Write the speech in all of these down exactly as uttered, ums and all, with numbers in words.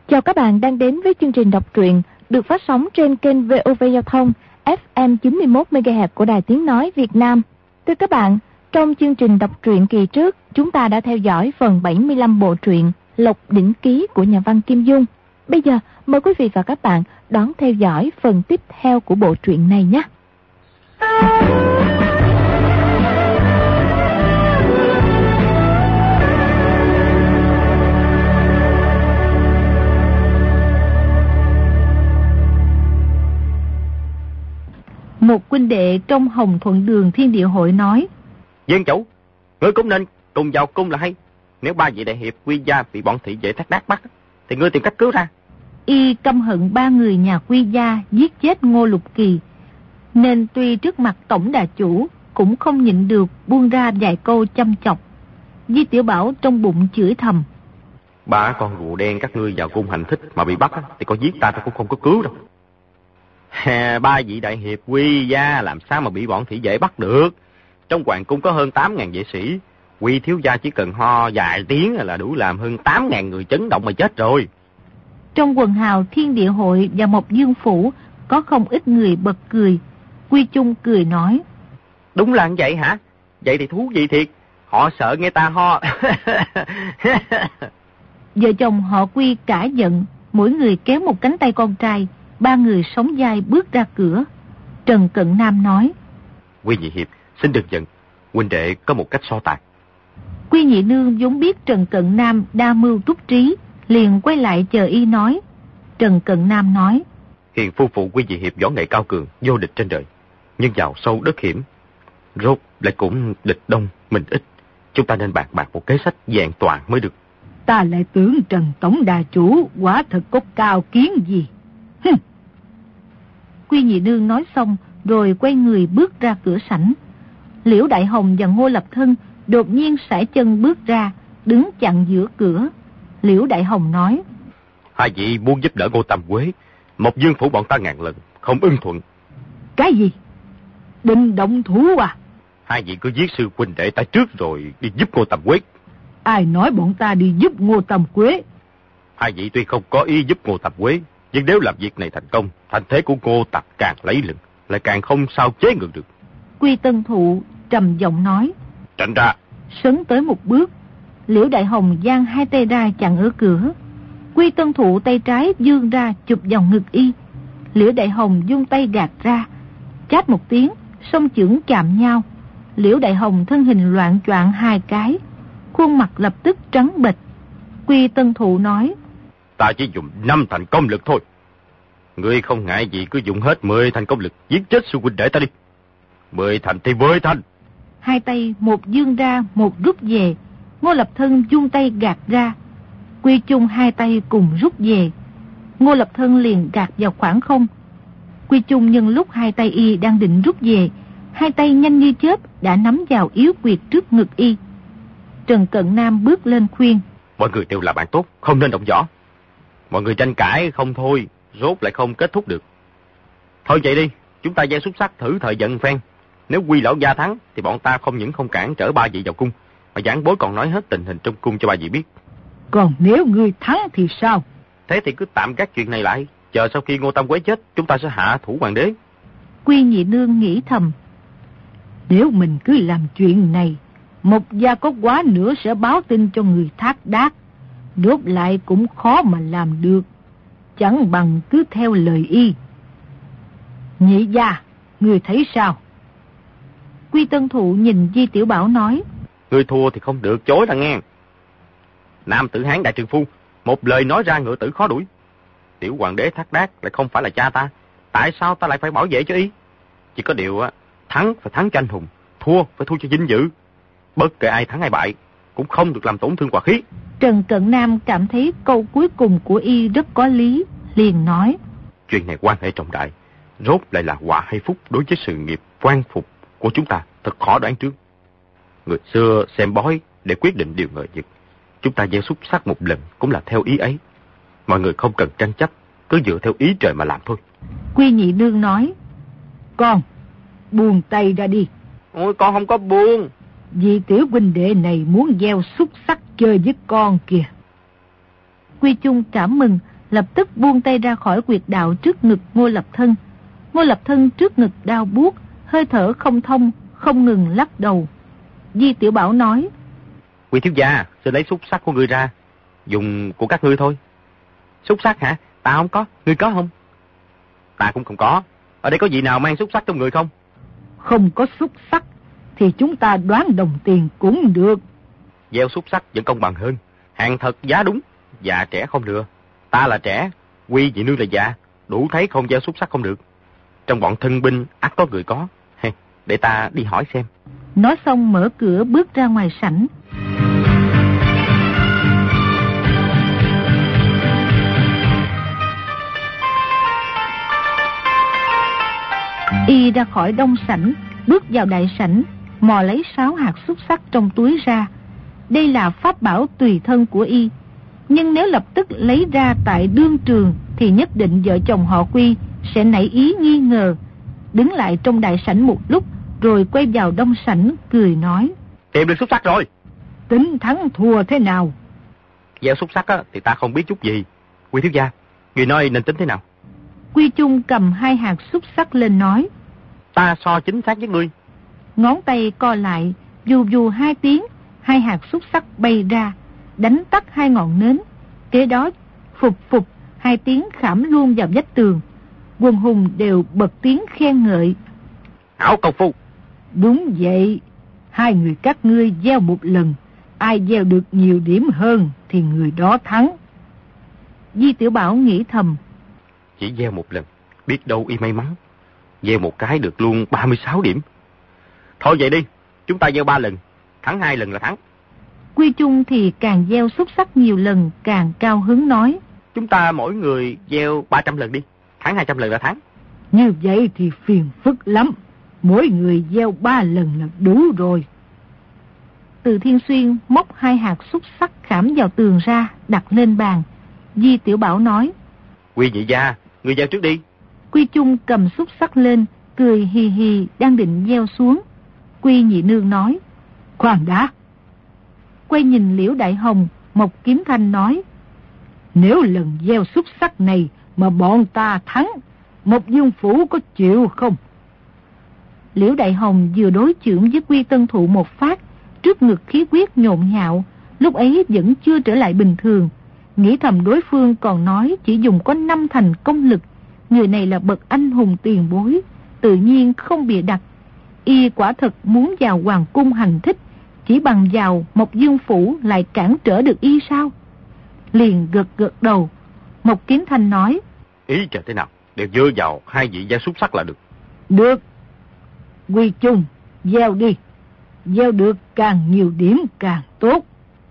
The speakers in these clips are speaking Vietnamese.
Chào các bạn đang đến với chương trình đọc truyện được phát sóng trên kênh vê o vê Giao thông ép em chín mươi mốt mê ga héc của Đài Tiếng Nói Việt Nam. Thưa các bạn, trong chương trình đọc truyện kỳ trước, chúng ta đã theo dõi phần bảy mươi lăm bộ truyện Lộc Đỉnh Ký của nhà văn Kim Dung. Bây giờ, mời quý vị và các bạn đón theo dõi phần tiếp theo của bộ truyện này nhé. Một huynh đệ trong Hồng Thuận Đường Thiên Địa Hội nói: Viên chủ, ngươi cũng nên cùng vào cung là hay. Nếu ba vị đại hiệp Quy Gia bị bọn thị vệ Thác Đác bắt, thì ngươi tìm cách cứu ra. Y căm hận ba người nhà Quy Gia giết chết Ngô Lục Kỳ, nên tuy trước mặt tổng đà chủ cũng không nhịn được buông ra vài câu châm chọc. Di Tiểu Bảo trong bụng chửi thầm: Ba con rùa đen các ngươi vào cung hành thích mà bị bắt thì có giết ta ta cũng không có cứu đâu. Hà, ba vị đại hiệp Quy Gia làm sao mà bị bọn thị vệ bắt được? Trong hoàng cung có hơn tám ngàn vệ sĩ, Quy thiếu gia chỉ cần ho vài tiếng là đủ làm hơn tám ngàn người chấn động mà chết rồi. Trong quần hào Thiên Địa Hội và Mộc Dương Phủ có không ít người bật cười. Quy Chung cười nói: Đúng là như vậy hả? Vậy thì thú vị thiệt, họ sợ nghe ta ho. Vợ chồng họ Quy cả giận, mỗi người kéo một cánh tay con trai. Ba người sóng vai bước ra cửa. Trần Cận Nam nói: Quy nhị hiệp, xin đừng giận, huynh đệ có một cách so tài. Quy nhị nương vốn biết Trần Cận Nam đa mưu túc trí, liền quay lại chờ y nói. Trần Cận Nam nói: Hiền phu phụ Quy nhị hiệp võ nghệ cao cường, vô địch trên đời, nhưng vào sâu đất hiểm, rốt lại cũng địch đông mình ít. Chúng ta nên bàn bạc một kế sách vẹn toàn mới được. Ta lại tưởng Trần tổng đà chủ quả thật có cao kiến gì. Hừm. Quy nhị nương nói xong rồi quay người bước ra cửa sảnh. Liễu Đại Hồng và Ngô Lập Thân đột nhiên sải chân bước ra, đứng chặn giữa cửa. Liễu Đại Hồng nói: Hai vị muốn giúp đỡ Ngô Tam Quế, Mộc Dương Phủ bọn ta ngàn lần không ưng thuận. Cái gì? Định động thủ à? Hai vị cứ giết sư huynh đệ ta trước rồi đi giúp Ngô Tam Quế. Ai nói bọn ta đi giúp Ngô Tam Quế? Hai vị tuy không có ý giúp Ngô Tam Quế, nhưng nếu làm việc này thành công, thành thế của Ngô Tặc càng lấy lực, lại càng không sao chế ngự được. Quy Tân Thụ trầm giọng nói: Tránh ra. Sấn tới một bước, Liễu Đại Hồng giang hai tay ra chặn ở cửa. Quy Tân Thụ tay trái vươn ra chụp vào ngực y. Liễu Đại Hồng vung tay gạt ra, chát một tiếng, song chưởng chạm nhau. Liễu Đại Hồng thân hình loạn choạng hai cái, khuôn mặt lập tức trắng bệch. Quy Tân Thụ nói: Ta chỉ dùng năm thành công lực thôi. Ngươi không ngại gì cứ dùng hết mười thành công lực giết chết sư huynh đệ ta đi. Mười thành thì mười thành. Hai tay một dương ra, một rút về. Ngô Lập Thân vung tay gạt ra. Quy Chung hai tay cùng rút về. Ngô Lập Thân liền gạt vào khoảng không. Quy Chung nhân lúc hai tay y đang định rút về, hai tay nhanh như chớp đã nắm vào yếu quyệt trước ngực y. Trần Cận Nam bước lên khuyên: Mọi người đều là bạn tốt, không nên động võ. Mọi người tranh cãi không thôi, rốt lại không kết thúc được. Thôi vậy đi, chúng ta gieo xúc sắc thử thời giận phen. Nếu Quy lão gia thắng thì bọn ta không những không cản trở ba vị vào cung, mà giảng bối còn nói hết tình hình trong cung cho ba vị biết. Còn nếu ngươi thắng thì sao? Thế thì cứ tạm gác chuyện này lại, chờ sau khi Ngô Tam Quế chết, chúng ta sẽ hạ thủ hoàng đế. Quy nhị nương nghĩ thầm: Nếu mình cứ làm chuyện này, Mộc gia có quá nữa sẽ báo tin cho người Thác Đác, đốt lại cũng khó mà làm được. Chẳng bằng cứ theo lời y. Nhị gia, người thấy sao? Quy Tân Thụ nhìn Di Tiểu Bảo nói: Ngươi thua thì không được chối là nghe. Nam tử Hán đại trượng phu, một lời nói ra ngựa tử khó đuổi. Tiểu hoàng đế Thác Đác lại không phải là cha ta, tại sao ta lại phải bảo vệ cho y? Chỉ có điều á, thắng phải thắng cho anh hùng, thua phải thua cho vinh dự. Bất kể ai thắng ai bại, cũng không được làm tổn thương hòa khí. Trần Cận Nam cảm thấy câu cuối cùng của y rất có lý, liền nói: Chuyện này quan hệ trọng đại, rốt lại là họa hay phúc đối với sự nghiệp quan phục của chúng ta, thật khó đoán trước. Người xưa xem bói để quyết định điều ngờ vực, chúng ta gieo xúc sắc một lần cũng là theo ý ấy. Mọi người không cần tranh chấp, cứ dựa theo ý trời mà làm thôi. Quy nhị nương nói: Con, buông tay ra đi. Ôi, con không có buông. Vì tiểu huynh đệ này muốn gieo xúc sắc chơi với con kìa. Quy Chung cảm mừng, lập tức buông tay ra khỏi quyệt đạo trước ngực Ngô Lập Thân. Ngô Lập Thân trước ngực đau buốt, hơi thở không thông, không ngừng lắc đầu. Di Tiểu Bảo nói: Quý thiếu gia, xin lấy xúc sắc của ngươi ra, dùng của các ngươi thôi. Xúc sắc hả? Ta không có, ngươi có không? Ta cũng không có. Ở đây có vị nào mang xúc sắc trong người không? Không có xúc sắc thì chúng ta đoán đồng tiền cũng được. Gieo xúc sắc vẫn công bằng hơn. Hàng thật giá đúng, già trẻ không lừa. Ta là trẻ, Quy vị nương là già, đủ thấy không gieo xúc sắc không được. Trong bọn thân binh ắt có người có. Hey, để ta đi hỏi xem. Nói xong mở cửa bước ra ngoài sảnh. Y ra khỏi đông sảnh, bước vào đại sảnh, mò lấy sáu hạt xúc sắc trong túi ra. Đây là pháp bảo tùy thân của Y, nhưng nếu lập tức lấy ra tại đương trường thì nhất định vợ chồng họ Quy sẽ nảy ý nghi ngờ. Đứng lại trong đại sảnh một lúc rồi quay vào đông sảnh cười nói: Tìm được xúc sắc rồi. Tính thắng thua thế nào? Gieo xúc sắc á, thì ta không biết chút gì. Quý thiếu gia, người nói nên tính thế nào? Quy Chung cầm hai hạt xúc sắc lên nói: Ta so chính xác với ngươi. Ngón tay co lại, dù dù hai tiếng, hai hạt xúc sắc bay ra, đánh tắt hai ngọn nến. Kế đó phục phục, hai tiếng khảm luôn vào vách tường. Quần hùng đều bật tiếng khen ngợi: Hảo công phu. Đúng vậy, hai người các ngươi gieo một lần, ai gieo được nhiều điểm hơn thì người đó thắng. Di Tiểu Bảo nghĩ thầm: Chỉ gieo một lần, biết đâu Y may mắn, gieo một cái được luôn ba mươi sáu điểm. Thôi vậy đi, chúng ta gieo ba lần, thắng hai lần là thắng. Quy Chung thì càng gieo xúc sắc nhiều lần càng cao hứng nói: Chúng ta mỗi người gieo ba trăm lần đi, thắng hai trăm lần là thắng. Như vậy thì phiền phức lắm, mỗi người gieo ba lần là đủ rồi. Từ Thiên Xuyên móc hai hạt xúc sắc khảm vào tường ra, đặt lên bàn. Di Tiểu Bảo nói: Quy nhị gia, người gieo trước đi. Quy Chung cầm xúc sắc lên, cười hì hì đang định gieo xuống. Quy nhị nương nói: Khoan đã. Quay nhìn Liễu Đại Hồng, Mộc Kiếm Thanh nói: Nếu lần gieo xúc sắc này mà bọn ta thắng, Mộc Dương Phủ có chịu không? Liễu Đại Hồng vừa đối chưởng với Quy Tân Thụ một phát, trước ngực khí huyết nhộn nhạo, lúc ấy vẫn chưa trở lại bình thường. Nghĩ thầm đối phương còn nói chỉ dùng có năm thành công lực, người này là bậc anh hùng tiền bối, tự nhiên không bịa đặt. Y quả thật muốn vào hoàng cung hành thích, chỉ bằng vào Mộc Dương Phủ lại cản trở được Y sao? Liền gật gật đầu. Mộc Kiếm Thanh nói: Ý trời thế nào, đều dơ vào hai vị gieo xúc sắc là được. Được. Quy Chung, gieo đi. Gieo được càng nhiều điểm càng tốt.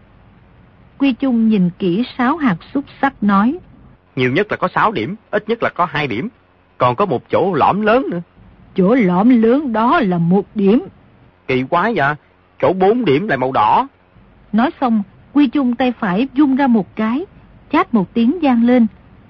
Quy Chung nhìn kỹ sáu hạt xúc sắc nói: Nhiều nhất là có sáu điểm, ít nhất là có hai điểm. Còn có một chỗ lõm lớn nữa. Chỗ lõm lớn đó là một điểm. Kỳ quái vậy, chỗ bốn điểm lại màu đỏ. Nói xong, Quy Chung tay phải vung ra một cái, chát một tiếng vang lên.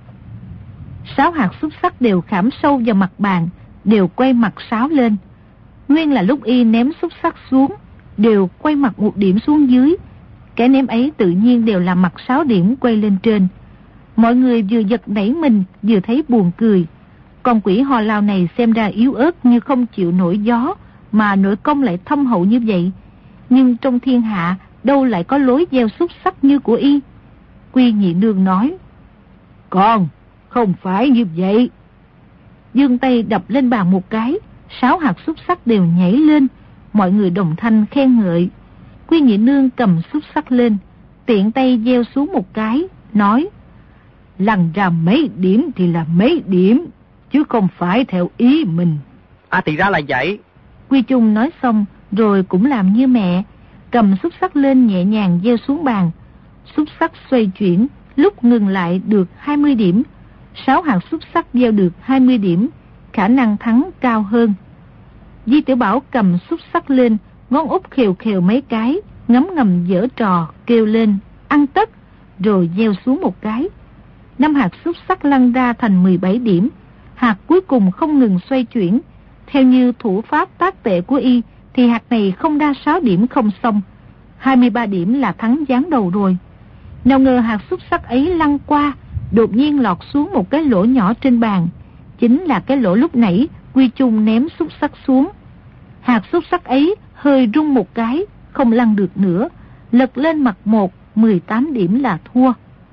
Sáu hạt xúc sắc đều khảm sâu vào mặt bàn, đều quay mặt sáo lên. Nguyên là lúc Y ném xúc sắc xuống, đều quay mặt một điểm xuống dưới. Cái ném ấy tự nhiên đều là mặt sáu điểm quay lên trên. Mọi người vừa giật nảy mình, vừa thấy buồn cười. Con quỷ Hò Lao này xem ra yếu ớt như không chịu nổi gió, mà nội công lại thâm hậu như vậy. Nhưng trong thiên hạ đâu lại có lối gieo xúc sắc như của Y. Quy nhị nương nói: Con, không phải như vậy. Dương tay đập lên bàn một cái, sáu hạt xúc sắc đều nhảy lên. Mọi người đồng thanh khen ngợi. Quy nhị nương cầm xúc sắc lên, tiện tay gieo xuống một cái, nói: Lăn ra mấy điểm thì là mấy điểm, chứ không phải theo ý mình. À thì ra là vậy. Quy Chung nói xong rồi cũng làm như mẹ, cầm xúc sắc lên nhẹ nhàng gieo xuống bàn. Xúc sắc xoay chuyển, lúc ngừng lại được hai mươi điểm. Sáu hạt xúc sắc gieo được hai mươi điểm, khả năng thắng cao hơn. Di Tiểu Bảo cầm xúc sắc lên, ngón út khều khều mấy cái, ngấm ngầm giở trò, kêu lên: Ăn tất! Rồi gieo xuống một cái. Năm hạt xúc sắc lăn ra thành mười bảy điểm. Hạt cuối cùng không ngừng xoay chuyển. Theo như thủ pháp tác tệ của Y thì hạt này không ra sáu điểm không xong. hai mươi ba điểm là thắng giáng đầu rồi. Nào ngờ hạt xúc sắc ấy lăn qua, đột nhiên lọt xuống một cái lỗ nhỏ trên bàn. Chính là cái lỗ lúc nãy Quy Chung ném xúc xắc xuống. Hạt xúc xắc ấy hơi rung một cái, không lăn được nữa, lật lên mặt một, mười tám điểm là thua.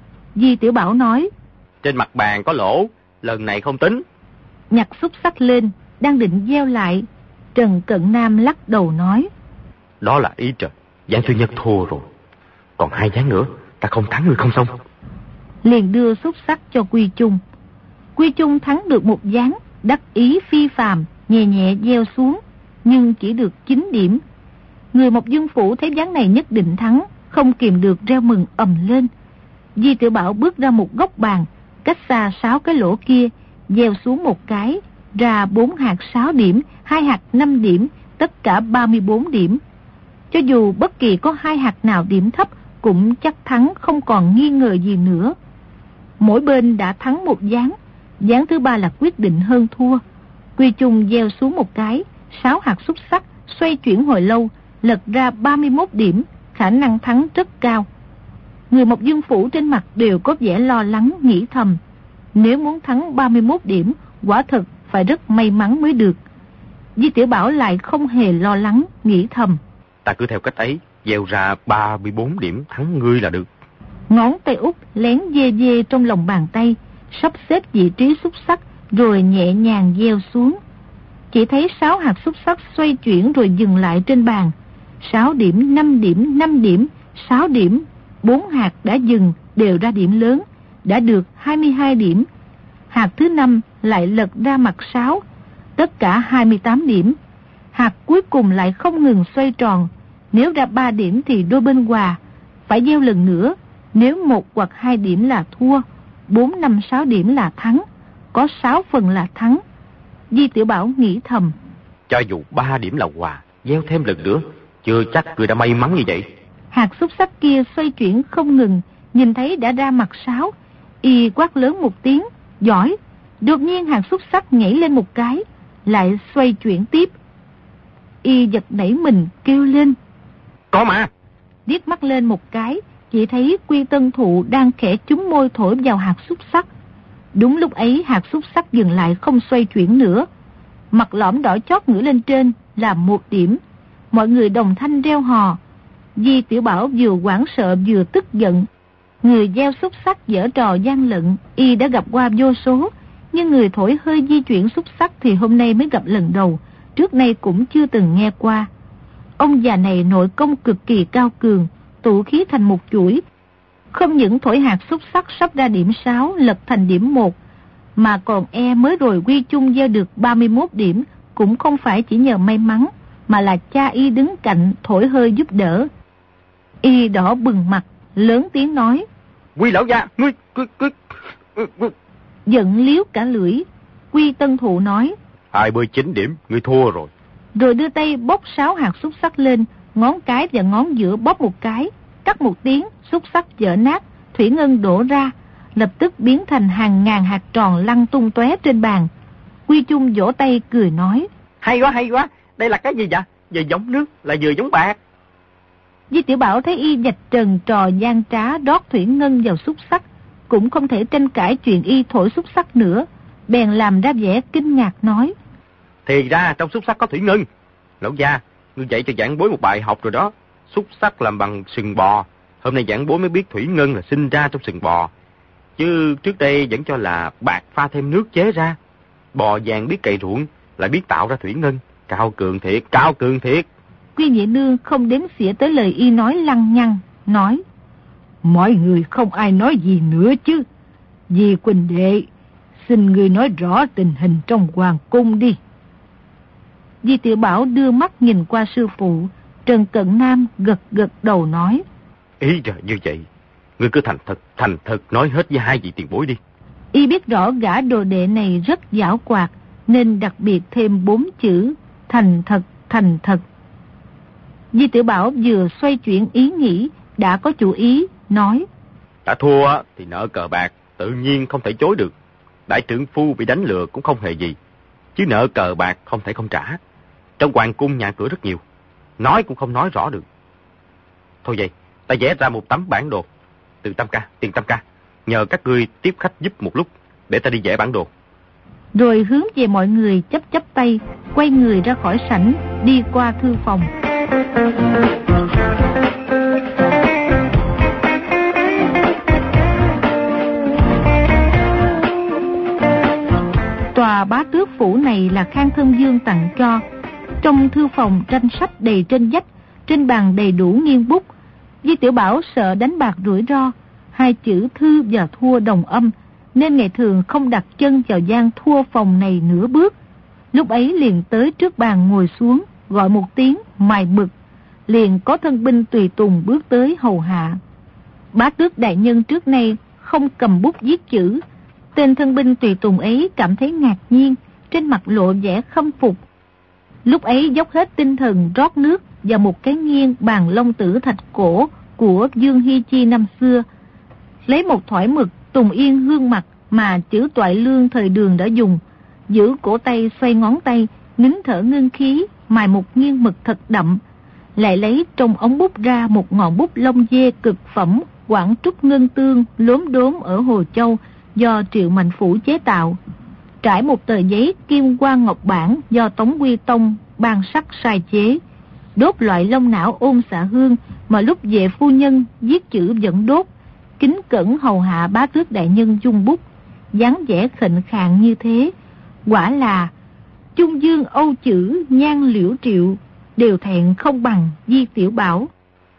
Di Tiểu Bảo nói, trên mặt bàn có lỗ, lần này không tính. Nhặt xúc xắc lên, đang định gieo lại, Trần Cận Nam lắc đầu nói, đó là ý trời, Giảng Sư Nhất thua rồi. Còn hai ván nữa, ta không thắng người không xong. Liền đưa xúc xắc cho Quy Chung. Quy Chung thắng được một ván, đắc ý phi phàm, nhẹ nhẹ gieo xuống, nhưng chỉ được chín điểm. Người Mộc Dương Phủ thấy ván này nhất định thắng, không kìm được reo mừng ầm lên. Di Tiểu Bảo bước ra một góc bàn, cách xa sáu cái lỗ kia, gieo xuống một cái, ra bốn hạt sáu điểm, hai hạt năm điểm, tất cả ba mươi bốn điểm. Cho dù bất kỳ có hai hạt nào điểm thấp, cũng chắc thắng không còn nghi ngờ gì nữa. Mỗi bên đã thắng một ván, ván thứ ba là quyết định hơn thua. Quy Chung gieo xuống một cái, sáu hạt xúc xắc, xoay chuyển hồi lâu, lật ra ba mươi mốt điểm, khả năng thắng rất cao. Người Mộc Dương Phủ trên mặt đều có vẻ lo lắng, nghĩ thầm, nếu muốn thắng ba mươi mốt điểm, quả thật phải rất may mắn mới được. Di Tiểu Bảo lại không hề lo lắng, nghĩ thầm, ta cứ theo cách ấy, gieo ra ba mươi bốn điểm thắng ngươi là được. Ngón tay út lén dê dê trong lòng bàn tay, sắp xếp vị trí xúc xắc, rồi nhẹ nhàng gieo xuống. Chỉ thấy sáu hạt xúc xắc xoay chuyển rồi dừng lại trên bàn. Sáu điểm, năm điểm, năm điểm, sáu điểm, bốn hạt đã dừng, đều ra điểm lớn, đã được hai mươi hai điểm. Hạt thứ năm lại lật ra mặt sáu, tất cả hai mươi tám điểm. Hạt cuối cùng lại không ngừng xoay tròn, nếu ra ba điểm thì đôi bên hòa, phải gieo lần nữa, nếu một hoặc hai điểm là thua, bốn, năm, sáu điểm là thắng, có sáu phần là thắng. Di Tiểu Bảo nghĩ thầm, cho dù ba điểm là hòa, gieo thêm lần nữa, chưa chắc người đã may mắn như vậy. Hạt xúc xắc kia xoay chuyển không ngừng, nhìn thấy đã ra mặt sáu, y quát lớn một tiếng, giỏi. Đột nhiên hạt xúc xắc nhảy lên một cái, lại xoay chuyển tiếp. Y giật nảy mình kêu lên, có mà. Điếc mắt lên một cái, chỉ thấy Quy Tân Thụ đang khẽ chúm môi thổi vào hạt xúc xắc. Đúng lúc ấy hạt xúc xắc dừng lại không xoay chuyển nữa. Mặt lõm đỏ chót ngửa lên trên là một điểm. Mọi người đồng thanh reo hò. Di Tiểu Bảo vừa hoảng sợ vừa tức giận. Người gieo xúc xắc giở trò gian lận, y đã gặp qua vô số, nhưng người thổi hơi di chuyển xúc xắc thì hôm nay mới gặp lần đầu, trước nay cũng chưa từng nghe qua. Ông già này nội công cực kỳ cao cường, tụ khí thành một chuỗi. Không những thổi hạt xúc xắc sắp ra điểm sáu lật thành điểm một, mà còn e mới rồi Quy Chung gieo được ba mươi mốt điểm, cũng không phải chỉ nhờ may mắn, mà là cha y đứng cạnh thổi hơi giúp đỡ. Y đỏ bừng mặt, lớn tiếng nói, Quy lão gia, ngươi, ngươi, ngươi, ngươi. Giận liếu cả lưỡi. Quy Tân Thụ nói, hai mươi chín điểm, ngươi thua rồi. Rồi đưa tay bóp sáu hạt xúc xắc lên, ngón cái và ngón giữa bóp một cái, cắt một tiếng, xúc xắc vỡ nát, thủy ngân đổ ra, lập tức biến thành hàng ngàn hạt tròn lăn tung tóe trên bàn. Quy Chung vỗ tay cười nói, hay quá, hay quá, đây là cái gì vậy? Vừa giống nước, là vừa giống bạc. Di Tiểu Bảo thấy y vạch trần trò gian trá đót thủy ngân vào xúc xắc, cũng không thể tranh cãi chuyện y thổi xúc xắc nữa, bèn làm ra vẻ kinh ngạc nói, thì ra trong xúc xắc có thủy ngân. Lão gia, ngươi dạy cho giảng bối một bài học rồi đó. Xúc xắc làm bằng sừng bò, hôm nay giảng bối mới biết thủy ngân là sinh ra trong sừng bò, chứ trước đây vẫn cho là bạc pha thêm nước chế ra. Bò vàng biết cày ruộng, lại biết tạo ra thủy ngân. Cao cường thiệt, cao cường thiệt. Quy Nhị Nương không đếm xỉa tới lời y nói lăng nhăng, nói, mọi người không ai nói gì nữa chứ. Dì Quỳnh đệ, xin ngươi nói rõ tình hình trong hoàng cung đi. Di Tiểu Bảo đưa mắt nhìn qua sư phụ. Trần Cận Nam gật gật đầu nói, ý trời như vậy, ngươi cứ thành thật, thành thật nói hết với hai vị tiền bối đi. Y biết rõ gã đồ đệ này rất giảo hoạt, nên đặc biệt thêm bốn chữ, thành thật, thành thật. Di Tiểu Bảo vừa xoay chuyển ý nghĩ, đã có chủ ý, nói, đã thua thì nợ cờ bạc, tự nhiên không thể chối được. Đại trưởng phu bị đánh lừa cũng không hề gì, chứ nợ cờ bạc không thể không trả. Trong hoàng cung nhà cửa rất nhiều, nói cũng không nói rõ được. Thôi vậy, ta vẽ ra một tấm bản đồ. Từ Tam ca, tiền Tam ca, nhờ các ngươi tiếp khách giúp một lúc, để ta đi vẽ bản đồ. Rồi hướng về mọi người chắp chắp tay, quay người ra khỏi sảnh, đi qua thư phòng. Tòa bá tước phủ này là Khang Thân Dương tặng cho. Trong thư phòng tranh sách đầy trên vách, trên bàn đầy đủ nghiêng bút. Di Tiểu Bảo sợ đánh bạc rủi ro, hai chữ thư và thua đồng âm, nên ngày thường không đặt chân vào gian thua phòng này nửa bước. Lúc ấy liền tới trước bàn ngồi xuống, gọi một tiếng mài mực, liền có thân binh tùy tùng bước tới hầu hạ. Bá tước đại nhân trước nay không cầm bút viết chữ. Tên thân binh tùy tùng ấy cảm thấy ngạc nhiên, trên mặt lộ vẻ khâm phục. Lúc ấy dốc hết tinh thần rót nước vào một cái nghiêng bàn long tử thạch cổ của Dương Hy Chi năm xưa, lấy một thỏi mực tùng yên gương mặt mà chữ Toại Lương thời Đường đã dùng, giữ cổ tay xoay ngón tay, nín thở ngưng khí, mài một nghiêng mực thật đậm, lại lấy trong ống bút ra một ngọn bút lông dê cực phẩm Quảng Trúc Ngân Tương lốm đốm ở Hồ Châu do Triệu Mạnh Phủ chế tạo, trải một tờ giấy kim quan ngọc bản do Tống Quy Tông ban sắc sai chế, đốt loại lông não ôn xạ hương mà lúc về phu nhân viết chữ vẫn đốt, kính cẩn hầu hạ bá tước đại nhân dung bút, dáng vẻ khệnh khạng như thế, quả là Trung Dương Âu chữ nhan liễu triệu, đều thẹn không bằng Di Tiểu Bảo.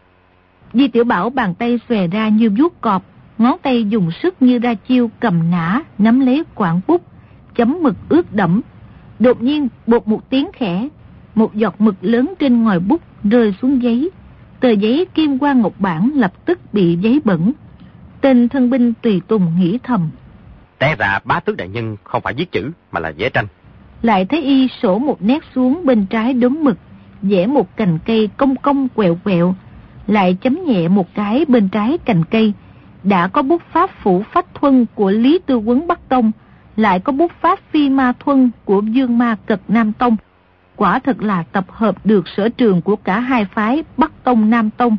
Di Tiểu Bảo bàn tay xòe ra như vuốt cọp, ngón tay dùng sức như ra chiêu cầm nã nắm lấy quảng bút, chấm mực ướt đẫm. Đột nhiên bột một tiếng khẽ, một giọt mực lớn trên ngòi bút rơi xuống giấy, tờ giấy kim quan ngọc bản lập tức bị giấy bẩn. Tên thân binh tùy tùng nghĩ thầm, té ra bá tước đại nhân không phải viết chữ mà là vẽ tranh. Lại thấy y sổ một nét xuống bên trái đốm mực, vẽ một cành cây cong cong quẹo quẹo, lại chấm nhẹ một cái bên trái cành cây. Đã có bút pháp Phủ Phách Thuân của Lý Tư Quấn Bắc Tông, lại có bút pháp Phi Ma Thuân của Dương Ma Cật Nam Tông. Quả thật là tập hợp được sở trường của cả hai phái Bắc Tông Nam Tông.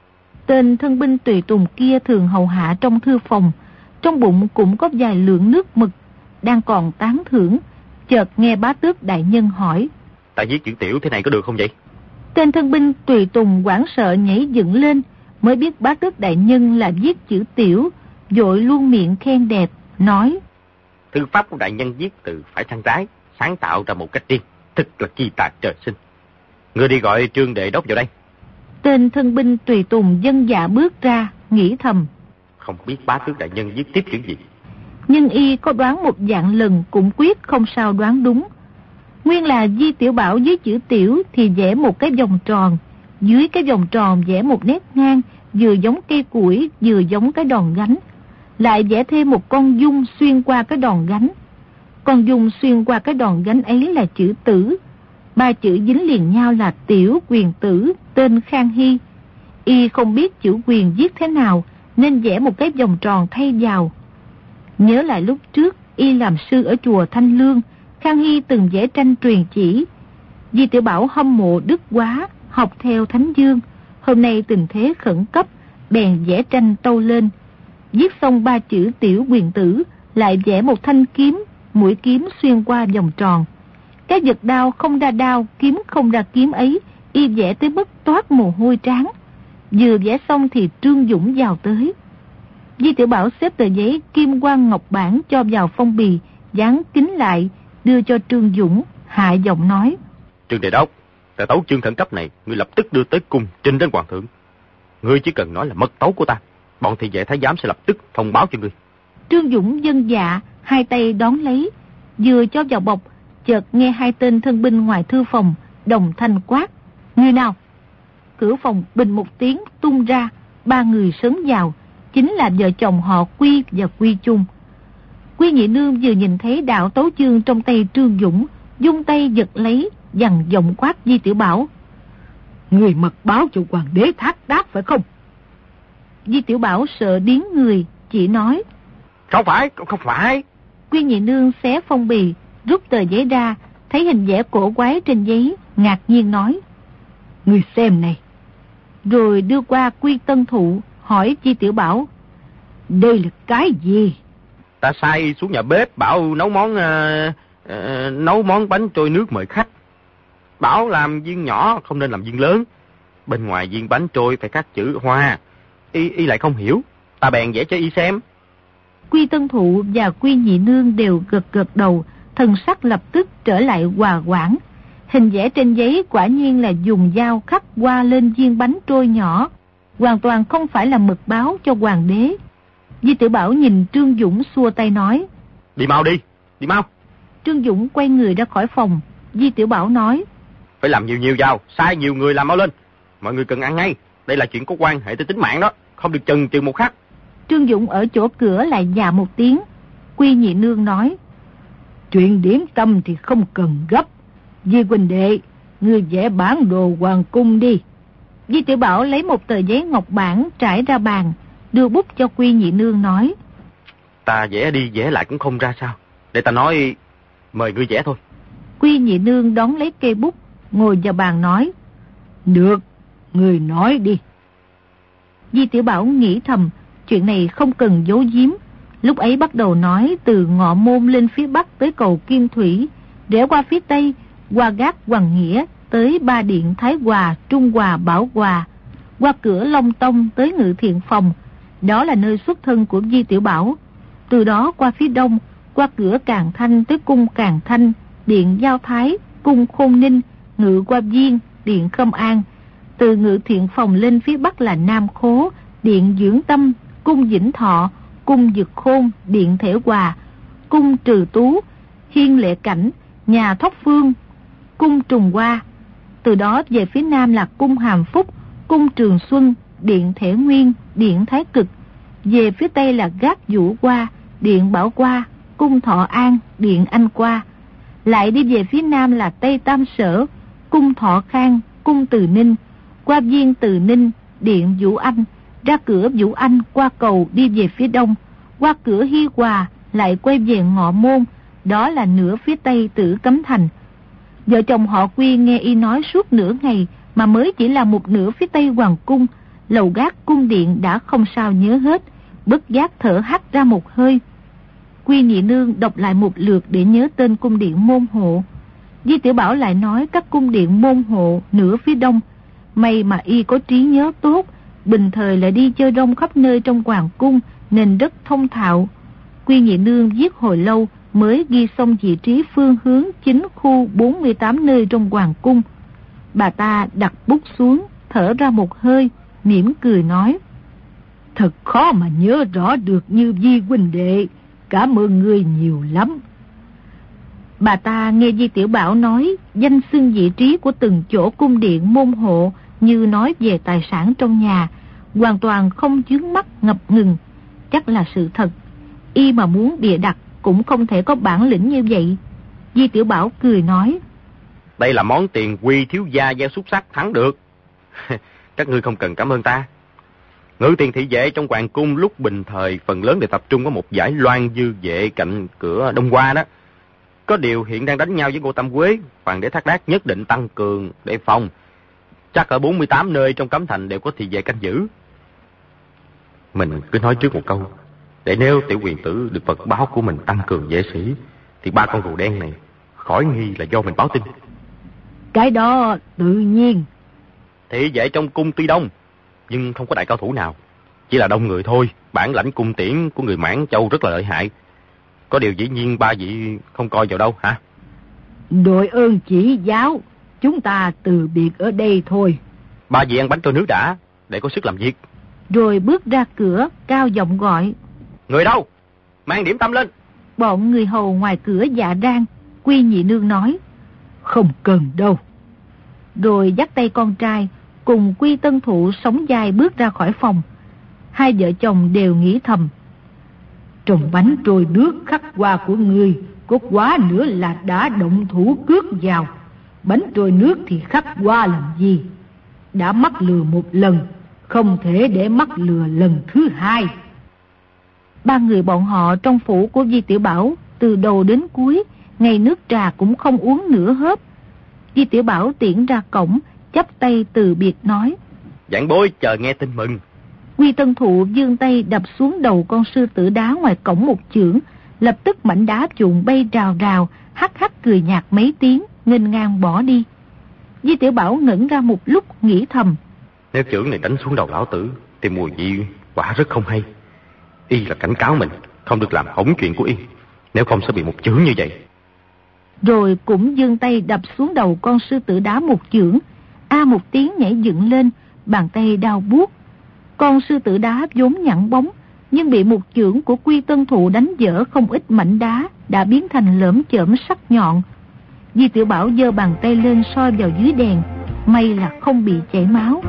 Tên thân binh tùy tùng kia thường hầu hạ trong thư phòng, trong bụng cũng có vài lượng nước mực, đang còn tán thưởng, chợt nghe bá tước đại nhân hỏi, ta viết chữ tiểu thế này có được không vậy? Tên thân binh tùy tùng hoảng sợ nhảy dựng lên, mới biết bá tước đại nhân là viết chữ tiểu, vội luôn miệng khen đẹp, nói, thư pháp của đại nhân viết từ phải sang trái, sáng tạo ra một cách riêng, thật là kỳ tài trời sinh. Ngươi đi gọi Trương Đệ Đốc vào đây. Tên thân binh tùy tùng dân dạ bước ra, nghĩ thầm, không biết bá tước đại nhân viết tiếp chữ gì. Nhưng y có đoán một dạng lần cũng quyết không sao đoán đúng. Nguyên là Di Tiểu Bảo dưới chữ tiểu thì vẽ một cái vòng tròn, dưới cái vòng tròn vẽ một nét ngang, vừa giống cây củi vừa giống cái đòn gánh, lại vẽ thêm một con dung xuyên qua cái đòn gánh. Con dung xuyên qua cái đòn gánh ấy là chữ tử, ba chữ dính liền nhau là Tiểu Quyền Tử, tên Khang Hy. Y không biết chữ quyền viết thế nào nên vẽ một cái vòng tròn thay vào. Nhớ lại lúc trước y làm sư ở chùa Thanh Lương, Khang Hy từng vẽ tranh truyền chỉ. Di Tiểu Bảo hâm mộ đức quá, học theo Thánh Dương. Hôm nay tình thế khẩn cấp, bèn vẽ tranh tâu lên. Viết xong ba chữ Tiểu Quyền Tử, lại vẽ một thanh kiếm, mũi kiếm xuyên qua vòng tròn. Cái vật đao không ra đao, kiếm không ra kiếm ấy, y vẽ tới mức toát mồ hôi trán. Vừa vẽ xong thì Trương Dũng vào tới. Di Tiểu Bảo xếp tờ giấy kim quan ngọc bản cho vào phong bì, dán kín lại, đưa cho Trương Dũng, hạ giọng nói, Trương Đệ Đốc, tờ tấu chương khẩn cấp này, ngươi lập tức đưa tới cung trình đến hoàng thượng. Ngươi chỉ cần nói là mật tấu của ta, bọn thị vệ thái giám sẽ lập tức thông báo cho ngươi. Trương Dũng dân dạ, hai tay đón lấy, vừa cho vào bọc, chợt nghe hai tên thân binh ngoài thư phòng đồng thanh quát, người nào? Cửa phòng bình một tiếng tung ra, ba người sớm vào, chính là vợ chồng họ Quy và Quy Chung. Quy Nhị Nương vừa nhìn thấy đạo tấu chương trong tay Trương Dũng, dung tay giật lấy, dằn giọng quát Di Tiểu Bảo, người mật báo cho hoàng đế Thác Đác phải không? Di Tiểu Bảo sợ điếng người, chỉ nói, không phải, không phải. Quy Nhị Nương xé phong bì, rút tờ giấy ra, thấy hình vẽ cổ quái trên giấy, ngạc nhiên nói, người xem này. Rồi đưa qua Quy Tân Thụ, hỏi Di Tiểu Bảo, Đây là cái gì? Ta sai xuống nhà bếp bảo nấu món uh, uh, nấu món bánh trôi nước mời khách. Bảo làm viên nhỏ không nên làm viên lớn. Bên ngoài viên bánh trôi phải khắc chữ Hoa. Y, y lại không hiểu. Ta bèn vẽ cho y xem. Quy Tân Thụ và Quy Nhị Nương đều gật gật đầu, thần sắc lập tức trở lại hòa quảng. Hình vẽ trên giấy quả nhiên là dùng dao khắc qua lên viên bánh trôi nhỏ, hoàn toàn không phải là mực báo cho hoàng đế. Di Tiểu Bảo nhìn Trương Dũng xua tay nói: Đi mau đi, đi mau. Trương Dũng quay người ra khỏi phòng. Di Tiểu Bảo nói: Phải làm nhiều nhiều vào, sai nhiều người làm mau lên. Mọi người cần ăn ngay, đây là chuyện có quan hệ tới tính mạng đó, không được chần chừ một khắc. Trương Dũng ở chỗ cửa lại dạ một tiếng. Quy Nhị Nương nói: Chuyện điểm tâm thì không cần gấp. Di huynh đệ, ngươi vẽ bản đồ hoàng cung đi. Di Tiểu Bảo lấy một tờ giấy ngọc bản trải ra bàn, đưa bút cho Quy Nhị Nương nói: Ta vẽ đi vẽ lại cũng không ra sao, để ta nói mời ngươi vẽ thôi. Quy Nhị Nương đón lấy cây bút, ngồi vào bàn nói: Được, ngươi nói đi. Di Tiểu Bảo nghĩ thầm, chuyện này không cần giấu giếm. Lúc ấy bắt đầu nói từ Ngọ Môn lên phía bắc tới cầu Kim Thủy, rẽ qua phía tây, qua gác Hoàng Nghĩa tới Ba Điện Thái Hòa, Trung Hòa, Bảo Hòa, qua cửa Long Tông tới Ngự Thiện Phòng. Đó là nơi xuất thân của Di Tiểu Bảo. Từ đó qua phía đông, qua cửa Càn Thanh tới cung Càn Thanh, điện Giao Thái, cung Khôn Ninh, Ngự Qua Viên, điện Khâm An. Từ Ngự Thiện Phòng lên phía bắc là Nam Khố, điện Dưỡng Tâm, cung Vĩnh Thọ, cung Dực Khôn, điện Thể Hòa, cung Trừ Tú, Hiên Lệ Cảnh, nhà Thóc Phương, cung Trùng Hoa. Từ đó về phía nam là cung Hàm Phúc, cung Trường Xuân, điện Thể Nguyên, điện Thái Cực. Về phía tây là gác Vũ Hoa, điện Bảo Hoa, cung Thọ An, điện Anh Hoa. Lại đi về phía nam là Tây Tam Sở, cung Thọ Khang, cung Từ Ninh, qua viên Từ Ninh, điện Vũ Anh. Ra cửa Vũ Anh qua cầu đi về phía đông, qua cửa Hi Hòa lại quay về Ngọ Môn, đó là nửa phía tây Tử Cấm Thành. Vợ chồng họ Quy nghe y nói suốt nửa ngày mà mới chỉ là một nửa phía tây hoàng cung. Lầu gác cung điện đã không sao nhớ hết, bất giác thở hắt ra một hơi. Quy Nhị Nương đọc lại một lượt để nhớ tên cung điện môn hộ. Di Tiểu Bảo lại nói các cung điện môn hộ nửa phía đông. May mà y có trí nhớ tốt, bình thời lại đi chơi rong khắp nơi trong hoàng cung nên rất thông thạo. Quy Nhị Nương viết hồi lâu mới ghi xong vị trí phương hướng chính khu bốn mươi tám nơi trong hoàng cung. Bà ta đặt bút xuống, thở ra một hơi, mỉm cười nói: Thật khó mà nhớ rõ được như Di huynh đệ, cảm ơn ngươi nhiều lắm. Bà ta nghe Di Tiểu Bảo nói danh xưng vị trí của từng chỗ cung điện môn hộ như nói về tài sản trong nhà, hoàn toàn không chướng mắt ngập ngừng. Chắc là sự thật, y mà muốn bịa đặt cũng không thể có bản lĩnh như vậy. Di Tiểu Bảo cười nói: Đây là món tiền Quy thiếu gia gieo xúc sắc thắng được. Các ngươi không cần cảm ơn ta. Ngự tiền thị vệ trong hoàng cung lúc bình thời phần lớn đều tập trung có một dải loan dư vệ cạnh cửa Đông Hoa đó. Có điều hiện đang đánh nhau với Ngô Tam Quế, hoàng đế Thác Đác nhất định tăng cường để phòng. Chắc ở bốn mươi tám nơi trong cấm thành đều có thị vệ canh giữ. Mình cứ nói trước một câu, để nếu tiểu quyền tử được vật báo của mình tăng cường vệ sĩ, thì ba con rùa đen này khỏi nghi là do mình báo tin. Cái đó tự nhiên. Thị vệ trong cung tuy đông, nhưng không có đại cao thủ nào. Chỉ là đông người thôi, bản lãnh cung tiễn của người Mãn Châu rất là lợi hại. Có điều dĩ nhiên ba vị không coi vào đâu hả? Đội ơn chỉ giáo, chúng ta từ biệt ở đây thôi. Ba vị ăn bánh trôi nước đã, để có sức làm việc. Rồi bước ra cửa, cao giọng gọi: Người đâu? Mang điểm tâm lên. Bọn người hầu ngoài cửa dạ rang. Quy Nhị Nương nói: Không cần đâu. Rồi dắt tay con trai cùng Quy Tân Thụ sóng vai bước ra khỏi phòng. Hai vợ chồng đều nghĩ thầm: Trong bánh trôi nước khắc hoa của ngươi có quá nữa là đã động thủ cướp vào. Bánh trôi nước thì khắc hoa làm gì? Đã mắc lừa một lần, không thể để mắc lừa lần thứ hai. Ba người bọn họ trong phủ của Di Tiểu Bảo từ đầu đến cuối, ngay nước trà cũng không uống nửa hớp. Di Tiểu Bảo tiễn ra cổng, chắp tay từ biệt nói: Vãn bối chờ nghe tin mừng. Quy Tân Thụ giương tay đập xuống đầu con sư tử đá ngoài cổng một chưởng, lập tức mảnh đá vụn bay rào rào, hắc hắc cười nhạt mấy tiếng, nghênh ngang bỏ đi. Di Tiểu Bảo ngẩn ra một lúc, nghĩ thầm: Nếu chưởng này đánh xuống đầu lão tử thì mùi vị quả rất không hay. Y là cảnh cáo mình không được làm hỏng chuyện của Y, nếu không sẽ bị một chưởng như vậy. Rồi cũng giương tay đập xuống đầu con sư tử đá một chưởng. A một tiếng nhảy dựng lên, bàn tay đau buốt. Con sư tử đá vốn nhẵn bóng, nhưng bị một chưởng của Quy Tân Thụ đánh vỡ không ít mảnh đá, đã biến thành lởm chởm sắc nhọn. Di Tiểu Bảo giơ bàn tay lên soi vào dưới đèn, may là không bị chảy máu.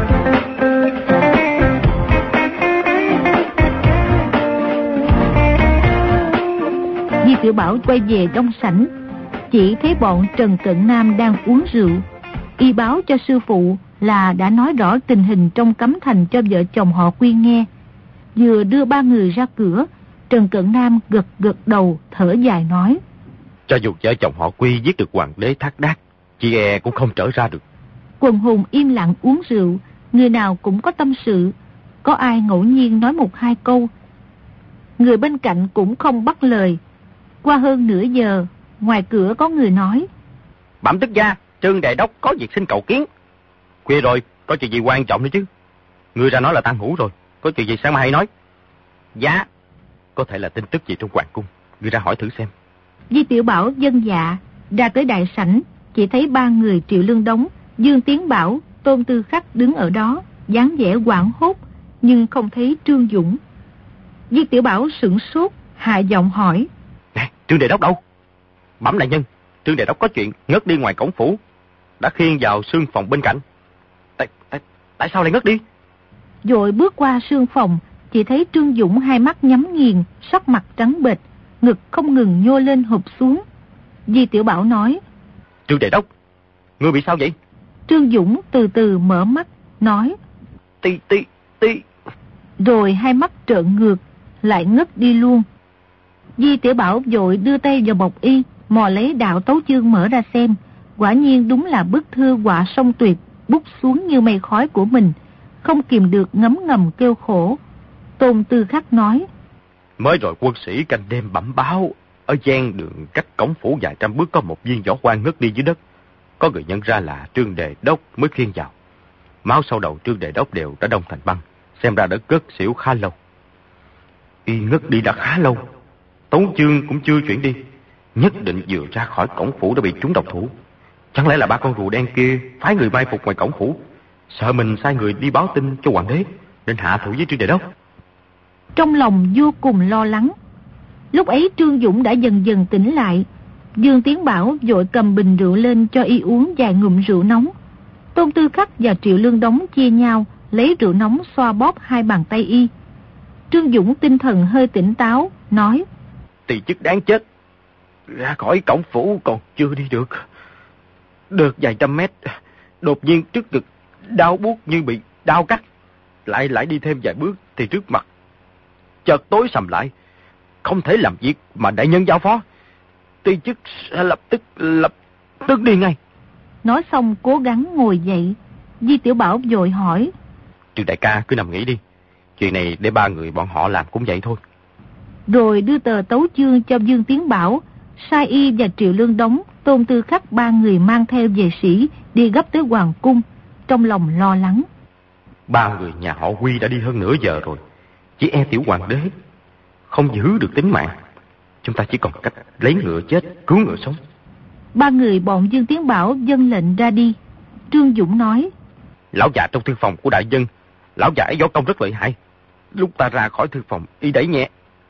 Di Tiểu Bảo quay về trong sảnh, chỉ thấy bọn Trần Cận Nam đang uống rượu. Y báo cho sư phụ là đã nói rõ tình hình trong cấm thành cho vợ chồng họ Quy nghe. Vừa đưa ba người ra cửa, Trần Cận Nam gật gật đầu, thở dài nói: Cho dù vợ chồng họ Quy giết được hoàng đế Thác Đác, chị e cũng không trở ra được. Quần hùng im lặng uống rượu, người nào cũng có tâm sự. Có ai ngẫu nhiên nói một hai câu, người bên cạnh cũng không bắt lời. Qua hơn nửa giờ, ngoài cửa có người nói: Bẩm tức gia, Trương Đại Đốc có việc xin cầu kiến. Khuya rồi, có chuyện gì quan trọng nữa chứ? Ngươi ra nói là tan ngủ rồi, có chuyện gì sáng mai hãy nói. Dạ, có thể là tin tức gì trong hoàng cung, ngươi ra hỏi thử xem. Di Tiểu Bảo vâng dạ, ra tới đại sảnh, chỉ thấy ba người Triệu Lương Đống, Dương Tiến Bảo, Tôn Tư Khắc đứng ở đó, dáng vẻ hoảng hốt, nhưng không thấy Trương Dũng. Di Tiểu Bảo sửng sốt, hạ giọng hỏi: Nè, Trương Đại Đốc đâu? Bẩm đại nhân, Trương Đại Đốc có chuyện ngất đi ngoài cổng phủ, đã khiêng vào sương phòng bên cạnh. Tại, tại, tại sao lại ngất đi? Rồi bước qua sương phòng, chỉ thấy Trương Dũng hai mắt nhắm nghiền, sắc mặt trắng bệch, ngực không ngừng nhô lên hụp xuống. Di Tiểu Bảo nói: Trương Đại Đốc, ngươi bị sao vậy? Trương Dũng từ từ mở mắt, nói: Ti, ti, ti. Rồi hai mắt trợn ngược, lại ngất đi luôn. Di Tiểu Bảo vội đưa tay vào bọc y, mò lấy đạo tấu chương mở ra xem. Quả nhiên đúng là bức thư họa song tuyệt, bút xuống như mây khói của mình, không kìm được ngấm ngầm kêu khổ. Tôn Tư Khắc nói: Mới rồi quân sĩ canh đêm bẩm báo, ở gian đường cách cổng phủ vài trăm bước có một viên võ quan ngất đi dưới đất. Có người nhận ra là Trương Đề Đốc mới khiêng vào. Máu sau đầu Trương Đề Đốc đều đã đông thành băng, xem ra đã cất xỉu khá lâu. Y ngất đi đã khá lâu, tấu chương cũng chưa chuyển đi, nhất định vừa ra khỏi cổng phủ đã bị trúng độc thủ. Chẳng lẽ là ba con rùa đen kia phái người mai phục ngoài cổng phủ, sợ mình sai người đi báo tin cho hoàng đế nên hạ thủ với Trương Đại Đốc. Trong lòng vô cùng lo lắng. Lúc ấy Trương Dũng đã dần dần tỉnh lại. Dương Tiến Bảo vội cầm bình rượu lên cho y uống vài ngụm rượu nóng. Tôn Tư Khắc và Triệu Lương Đống chia nhau lấy rượu nóng xoa bóp hai bàn tay y. Trương Dũng tinh thần hơi tỉnh táo, nói: Tỳ chức đáng chết, ra khỏi cổng phủ còn chưa đi được, được vài trăm mét, đột nhiên trước ngực đau buốt như bị đau cắt, lại lại đi thêm vài bước thì trước mặt chợt tối sầm lại, không thể làm việc mà đại nhân giao phó. Tỳ chức sẽ lập tức lập tức đi ngay. Nói xong cố gắng ngồi dậy. Di Tiểu Bảo vội hỏi: Trương đại ca cứ nằm nghỉ đi, chuyện này để ba người bọn họ làm cũng vậy thôi. Rồi đưa tờ tấu chương cho Dương Tiến Bảo, sai y và Triệu Lương Đống, Tôn Tư Khắc ba người mang theo vệ sĩ đi gấp tới hoàng cung, trong lòng lo lắng. Ba người nhà họ Quy đã đi hơn nửa giờ rồi, chỉ e tiểu hoàng đế không giữ được tính mạng. Chúng ta chỉ còn cách lấy ngựa chết cứu ngựa sống. Ba người bọn Dương Tiến Bảo dâng lệnh ra đi. Trương Dũng nói: Lão già trong thư phòng của đại dân, lão già ấy võ công rất lợi hại. Lúc ta ra khỏi thư phòng, y đẩy nhẹ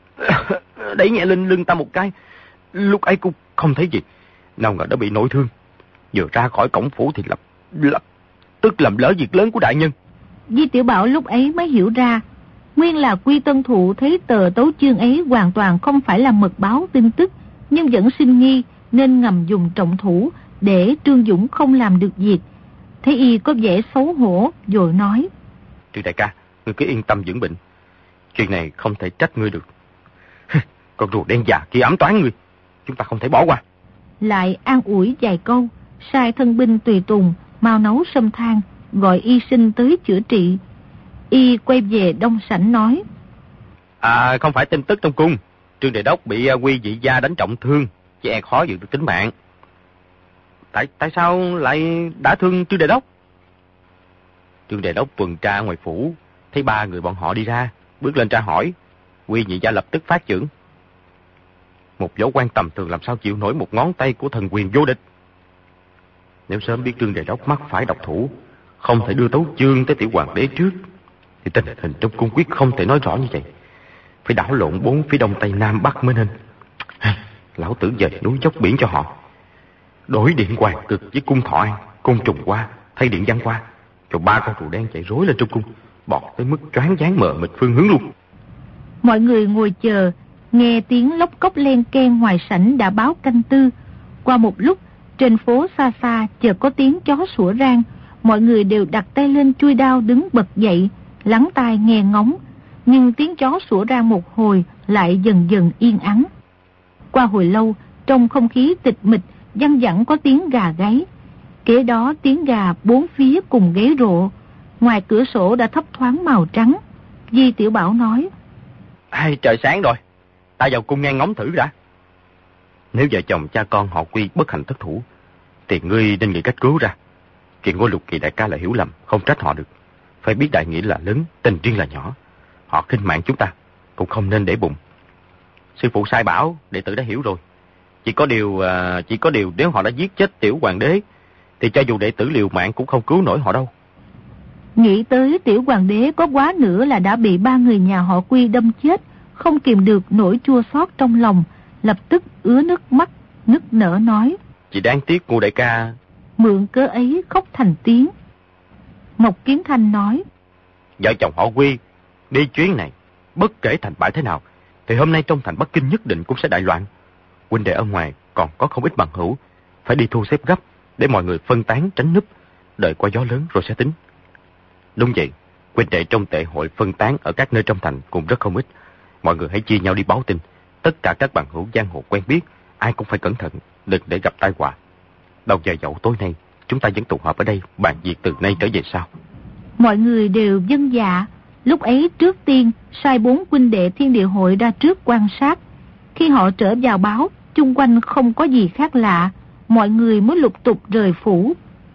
đẩy nhẹ lên lưng ta một cái, lúc ấy cũng không thấy gì, nào ngờ đã bị nội thương. Vừa ra khỏi cổng phủ thì lập lập tức làm lỡ việc lớn của đại nhân. Di Tiểu Bảo lúc ấy mới hiểu ra, nguyên là Quy Tân Thụ thấy tờ tấu chương ấy hoàn toàn không phải là mật báo tin tức, nhưng vẫn sinh nghi nên ngầm dùng trọng thủ để Trương Dũng không làm được việc. Thấy y có vẻ xấu hổ, rồi nói: Trương đại ca, ngươi cứ yên tâm dưỡng bệnh, chuyện này không thể trách ngươi được. Con rùa đen già kia ám toán ngươi, chúng ta không thể bỏ qua. Lại an ủi vài câu, sai thân binh tùy tùng mau nấu sâm than, gọi y sinh tới chữa trị. Y quay về đông sảnh nói. À, không phải tin tức trong cung. Trương Đề Đốc bị Quy Vị Gia đánh trọng thương, chỉ e khó giữ được tính mạng. Tại tại sao lại đã thương Trương Đề Đốc? Trương Đề Đốc tuần tra ngoài phủ, thấy ba người bọn họ đi ra, bước lên tra hỏi. Quy Vị Gia lập tức phát chưởng. Một võ quan tầm thường làm sao chịu nổi một ngón tay của thần quyền vô địch. Nếu sớm biết Trương Đề Đốc mắc phải độc thủ, không thể đưa tấu chương tới tiểu hoàng đế trước, thì tình hình trong cung quyết không thể nói rõ như vậy. Phải đảo lộn bốn phía đông tây nam bắc mới nên. Lão tử dời núi dốc biển cho họ, đổi điện hoàng cực với cung Thọ An, cung Trùng Hoa thay điện Văn Hoa, cho ba con rùa đen chạy rối lên trong cung, bọt tới mức choáng váng mờ mịt phương hướng luôn. Mọi người ngồi chờ, nghe tiếng lóc cốc len keng ngoài sảnh đã báo canh tư. Qua một lúc, trên phố xa xa chợt có tiếng chó sủa rang. Mọi người đều đặt tay lên chuôi đao đứng bật dậy, lắng tai nghe ngóng. Nhưng tiếng chó sủa rang một hồi lại dần dần yên ắng. Qua hồi lâu, trong không khí tịch mịch, văng vẳng có tiếng gà gáy. Kế đó tiếng gà bốn phía cùng gáy rộ. Ngoài cửa sổ đã thấp thoáng màu trắng. Di Tiểu Bảo nói. Ai, trời sáng rồi, ta vào cung nghe ngóng thử đã. Nếu vợ chồng cha con họ Quy bất hạnh thất thủ, thì ngươi nên nghĩ cách cứu ra. Chuyện Ngô Lục Kỳ đại ca là hiểu lầm, không trách họ được. Phải biết đại nghĩa là lớn, tình riêng là nhỏ. Họ khinh mạng chúng ta, cũng không nên để bụng. Sư phụ sai bảo, đệ tử đã hiểu rồi. Chỉ có điều, chỉ có điều nếu họ đã giết chết tiểu hoàng đế, thì cho dù đệ tử liều mạng cũng không cứu nổi họ đâu. Nghĩ tới tiểu hoàng đế có quá nữa là đã bị ba người nhà họ Quy đâm chết, không kìm được nỗi chua xót trong lòng, lập tức ứa nước mắt, nức nở nói. Chỉ đáng tiếc Ngô đại ca mượn cớ ấy khóc thành tiếng. Mộc Kiến Thanh nói. Vợ chồng họ Quy đi chuyến này, bất kể thành bại thế nào, thì hôm nay trong thành Bắc Kinh nhất định cũng sẽ đại loạn. Huynh đệ ở ngoài còn có không ít bằng hữu, phải đi thu xếp gấp để mọi người phân tán tránh núp, đợi qua gió lớn rồi sẽ tính. Đúng vậy, huynh đệ trong tệ hội phân tán ở các nơi trong thành cũng rất không ít. Mọi người hãy chia nhau đi báo tin. Tất cả các bằng hữu giang hồ quen biết, ai cũng phải cẩn thận, đừng để gặp tai họa. Đầu giờ dậu tối nay, chúng ta vẫn tụ họp ở đây, bàn việc từ nay trở về sau. Mọi người đều vâng dạ. Lúc ấy trước tiên sai bốn huynh đệ Thiên Địa Hội ra trước quan sát. Khi họ trở vào báo, chung quanh không có gì khác lạ, mọi người mới lục tục rời phủ.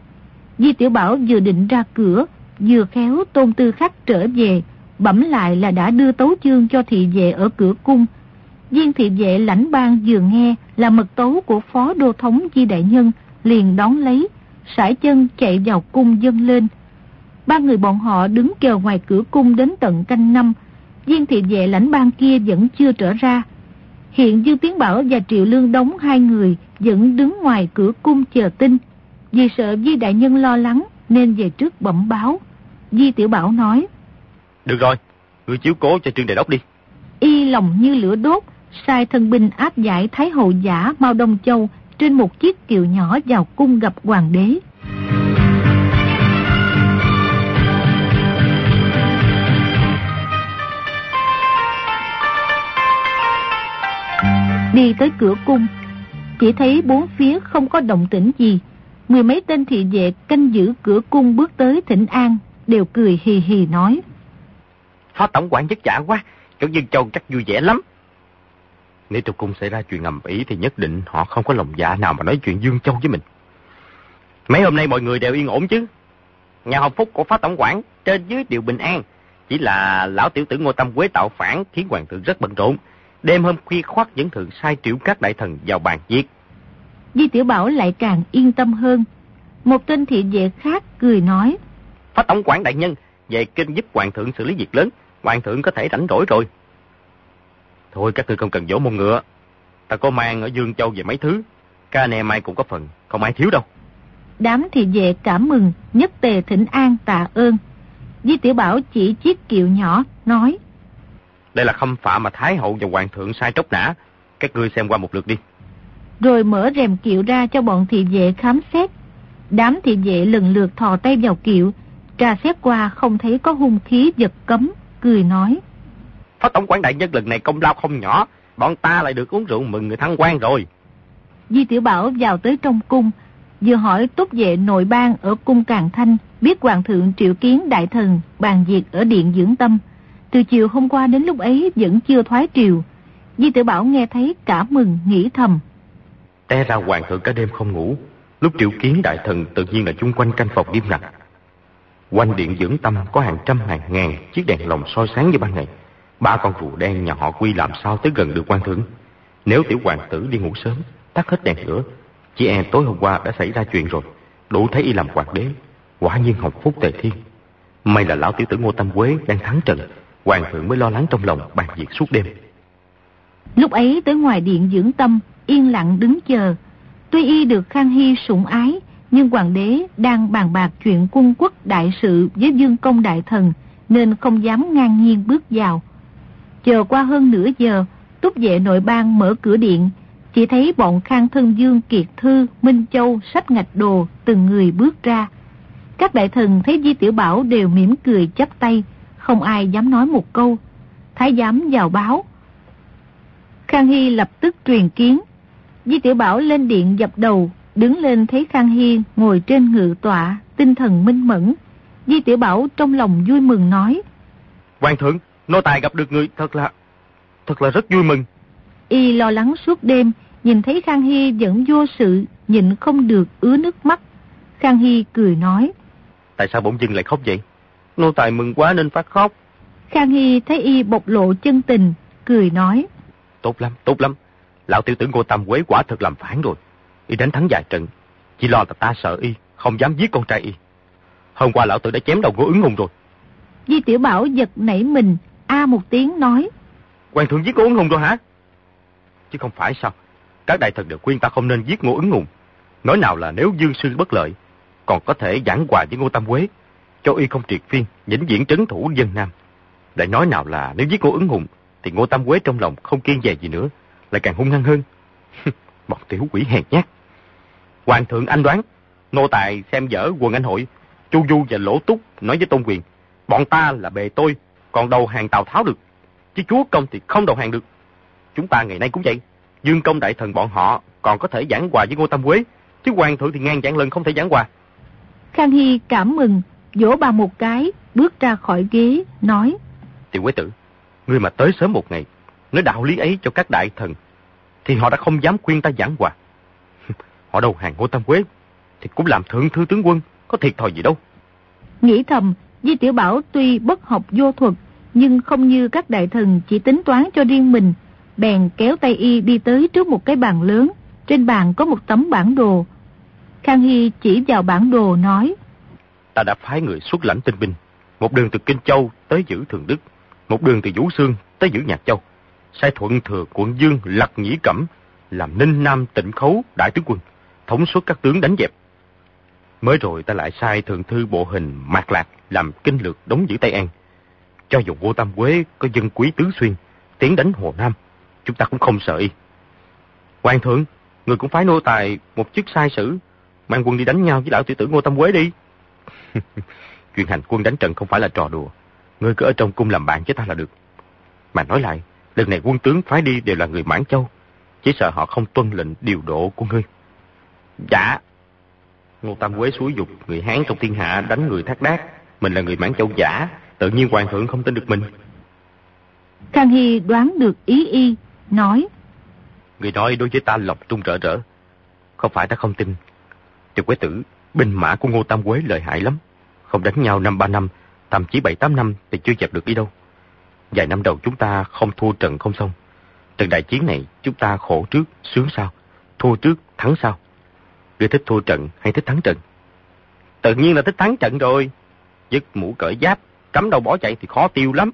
Di Tiểu Bảo vừa định ra cửa, vừa khéo Tôn Tư Khắc trở về, bẩm lại là đã đưa tấu chương cho thị vệ ở cửa cung. Viên thị vệ lãnh bang vừa nghe là mật tấu của phó đô thống Di đại nhân, liền đón lấy, sải chân chạy vào cung dâng lên. Ba người bọn họ đứng chờ ngoài cửa cung đến tận canh năm. Viên thị vệ lãnh bang kia vẫn chưa trở ra. Hiện Dương Tiến Bảo và Triệu Lương Đống hai người vẫn đứng ngoài cửa cung chờ tin. Vì sợ Di đại nhân lo lắng nên về trước bẩm báo. Di Tiểu Bảo nói. Được rồi, ngươi chiếu cố cho Trương Đại Đốc đi. Y lòng như lửa đốt, sai thân binh áp giải Thái hậu giả Mao Đông Châu trên một chiếc kiệu nhỏ vào cung gặp hoàng đế. Đi tới cửa cung, chỉ thấy bốn phía không có động tĩnh gì. Mười mấy tên thị vệ canh giữ cửa cung bước tới thỉnh an, đều cười hì hì nói. Phó tổng quản vất vả quá, chỗ Dương Châu chắc vui vẻ lắm. Nếu trong cung xảy ra chuyện ầm ĩ thì nhất định họ không có lòng dạ nào mà nói chuyện Dương Châu với mình. Mấy hôm nay mọi người đều yên ổn chứ? Nhà hồng phúc của phó tổng quản trên dưới đều bình an. Chỉ là lão tiểu tử Ngô Tâm Quế tạo phản khiến hoàng thượng rất bận rộn. Đêm hôm khuya khoắt vẫn thường sai triệu các đại thần vào bàn việc. Di Tiểu Bảo lại càng yên tâm hơn. Một tên thị vệ khác cười nói. Phó tổng quản đại nhân về kinh giúp hoàng thượng xử lý việc lớn, hoàng thượng có thể rảnh rỗi rồi. Thôi các ngươi không cần vỗ mông ngựa. Ta có mang ở Dương Châu về mấy thứ, ca anh em ai cũng có phần, không ai thiếu đâu. Đám thị vệ cảm mừng, nhất tề thỉnh an tạ ơn. Di Tiểu Bảo chỉ chiếc kiệu nhỏ, nói. Đây là khâm phạm mà Thái hậu và hoàng thượng sai tróc nã, các ngươi xem qua một lượt đi. Rồi mở rèm kiệu ra cho bọn thị vệ khám xét. Đám thị vệ lần lượt thò tay vào kiệu, tra xét qua không thấy có hung khí vật cấm, cười nói. Phó tổng quản đại nhân lần này công lao không nhỏ, bọn ta lại được uống rượu mừng người thăng quan rồi. Di Tiểu Bảo vào tới trong cung, vừa hỏi túc vệ nội bang ở cung Càn Thanh biết hoàng thượng triệu kiến đại thần bàn việc ở điện Dưỡng Tâm. Từ chiều hôm qua đến lúc ấy vẫn chưa thoái triều. Di Tiểu Bảo nghe thấy cả mừng, nghĩ thầm. Té ra hoàng thượng cả đêm không ngủ. Lúc triệu kiến đại thần tự nhiên là chung quanh canh phòng nghiêm ngặt. Quanh điện Dưỡng Tâm có hàng trăm hàng ngàn chiếc đèn lồng soi sáng như ban ngày. Ba con rùa đen nhà họ Quy làm sao tới gần được hoàng thượng. Nếu tiểu hoàng tử đi ngủ sớm, tắt hết đèn lửa, chỉ e tối hôm qua đã xảy ra chuyện rồi, đủ thấy y làm hoàng đế, quả nhiên hồng phúc tề thiên. May là lão tiểu tử Ngô Tam Quế đang thắng trận, hoàng thượng mới lo lắng trong lòng bàn việc suốt đêm. Lúc ấy tới ngoài điện Dưỡng Tâm, yên lặng đứng chờ. Tuy y được Khang Hy sủng ái, nhưng hoàng đế đang bàn bạc chuyện quân quốc đại sự với Dương Công đại thần, nên không dám ngang nhiên bước vào. Chờ qua hơn nửa giờ, túc vệ nội bang mở cửa điện, chỉ thấy bọn Khang Thân Dương, Kiệt Thư, Minh Châu xách ngạch đồ từng người bước ra. Các đại thần thấy Di Tiểu Bảo đều mỉm cười chắp tay, không ai dám nói một câu. Thái giám vào báo. Khang Hy lập tức truyền kiến. Di Tiểu Bảo lên điện dập đầu, đứng lên thấy Khang Hy ngồi trên ngự tọa, tinh thần minh mẫn. Di Tiểu Bảo trong lòng vui mừng nói: Hoàng thượng, nô tài gặp được người thật là thật là rất vui mừng. Y lo lắng suốt đêm, nhìn thấy Khang Hy vẫn vô sự, nhịn không được ứa nước mắt. Khang Hy cười nói: Tại sao bỗng dưng lại khóc vậy? Nô tài mừng quá nên phát khóc. Khang Hy thấy y bộc lộ chân tình, cười nói: Tốt lắm, tốt lắm. Lão tiểu tử Ngô Tam Quế quả thật làm phản rồi. Y đánh thắng vài trận, chỉ lo là ta sợ y, không dám giết con trai y. Hôm qua lão tử đã chém đầu Ngô Ứng Hùng rồi. Di Tiểu Bảo giật nảy mình, a một tiếng nói: Hoàng thượng giết Ngô Ứng Hùng rồi hả? Chứ không phải sao? Các đại thần đều khuyên ta không nên giết Ngô Ứng Hùng. Nói nào là nếu dương sư bất lợi, còn có thể giảng hòa với Ngô Tam Quế, cho y không triệt phiên, vĩnh viễn trấn thủ dân Nam. Lại nói nào là nếu giết Ngô Ứng Hùng, thì Ngô Tam Quế trong lòng không kiên dè gì nữa, lại càng hung hăng hơn. Bọn tiểu quỷ hèn nhát. Hoàng thượng anh đoán, nô tài xem dở quần anh hội, Chu Du và Lỗ Túc nói với Tôn Quyền, bọn ta là bề tôi, còn đầu hàng Tào Tháo được, chứ chúa công thì không đầu hàng được. Chúng ta ngày nay cũng vậy, Dương Công đại thần bọn họ còn có thể giảng hòa với Ngô Tam Quế, chứ hoàng thượng thì ngàn vạn lần không thể giảng hòa. Khang Hy cảm mừng, vỗ bà một cái, bước ra khỏi ghế, nói: Tiểu Quế tử, ngươi mà tới sớm một ngày, nói đạo lý ấy cho các đại thần, thì họ đã không dám khuyên ta giảng hòa. Họ đầu hàng Ngô Tam Quế, thì cũng làm thượng thư tướng quân, có thiệt thòi gì đâu. Nghĩ thầm, Di Tiểu Bảo tuy bất học vô thuật, nhưng không như các đại thần chỉ tính toán cho riêng mình. Bèn kéo tay y đi tới trước một cái bàn lớn, trên bàn có một tấm bản đồ. Khang Hy chỉ vào bản đồ nói: Ta đã phái người xuất lãnh tinh binh, một đường từ Kinh Châu tới giữ Thường Đức, một đường từ Vũ Xương tới giữ Nhạc Châu, sai Thuận Thừa quận Dương Lặc Nhĩ Cẩm làm Ninh Nam Tịnh Khấu đại tướng quân, thống suất các tướng đánh dẹp. Mới rồi ta lại sai thượng thư bộ hình Mạc Lạc làm kinh lược đóng giữ Tây An. Cho dù Ngô Tam Quế có dân quý tứ xuyên tiến đánh Hồ Nam, chúng ta cũng không sợ y. Hoàng thượng, người cũng phái nô tài một chức sai sử, mang quân đi đánh nhau với lão tiểu tử Ngô Tam Quế đi. Chuyện hành quân đánh trận không phải là trò đùa, ngươi cứ ở trong cung làm bạn với ta là được. Mà nói lại, lần này quân tướng phái đi đều là người Mãn Châu, chỉ sợ họ không tuân lệnh điều độ của ngươi. Dạ. Ngô Tam Quế xúi dục người Hán trong thiên hạ đánh người Thác Đác, mình là người Mãn Châu giả, tự nhiên hoàng thượng không tin được mình. Khang Hy đoán được ý y, nói: Người nói đối với ta lòng trung rỡ rỡ, không phải ta không tin. Tiểu Quế tử, binh mã của Ngô Tam Quế lợi hại lắm, không đánh nhau năm ba năm, thậm chí bảy tám năm thì chưa dẹp được đi đâu. Vài năm đầu chúng ta không thua trận không xong. Trận đại chiến này chúng ta khổ trước, sướng sau, thua trước, thắng sau. Ngươi thích thua trận hay thích thắng trận? Tự nhiên là thích thắng trận rồi. Dứt mũ cởi giáp, cắm đầu bỏ chạy thì khó tiêu lắm.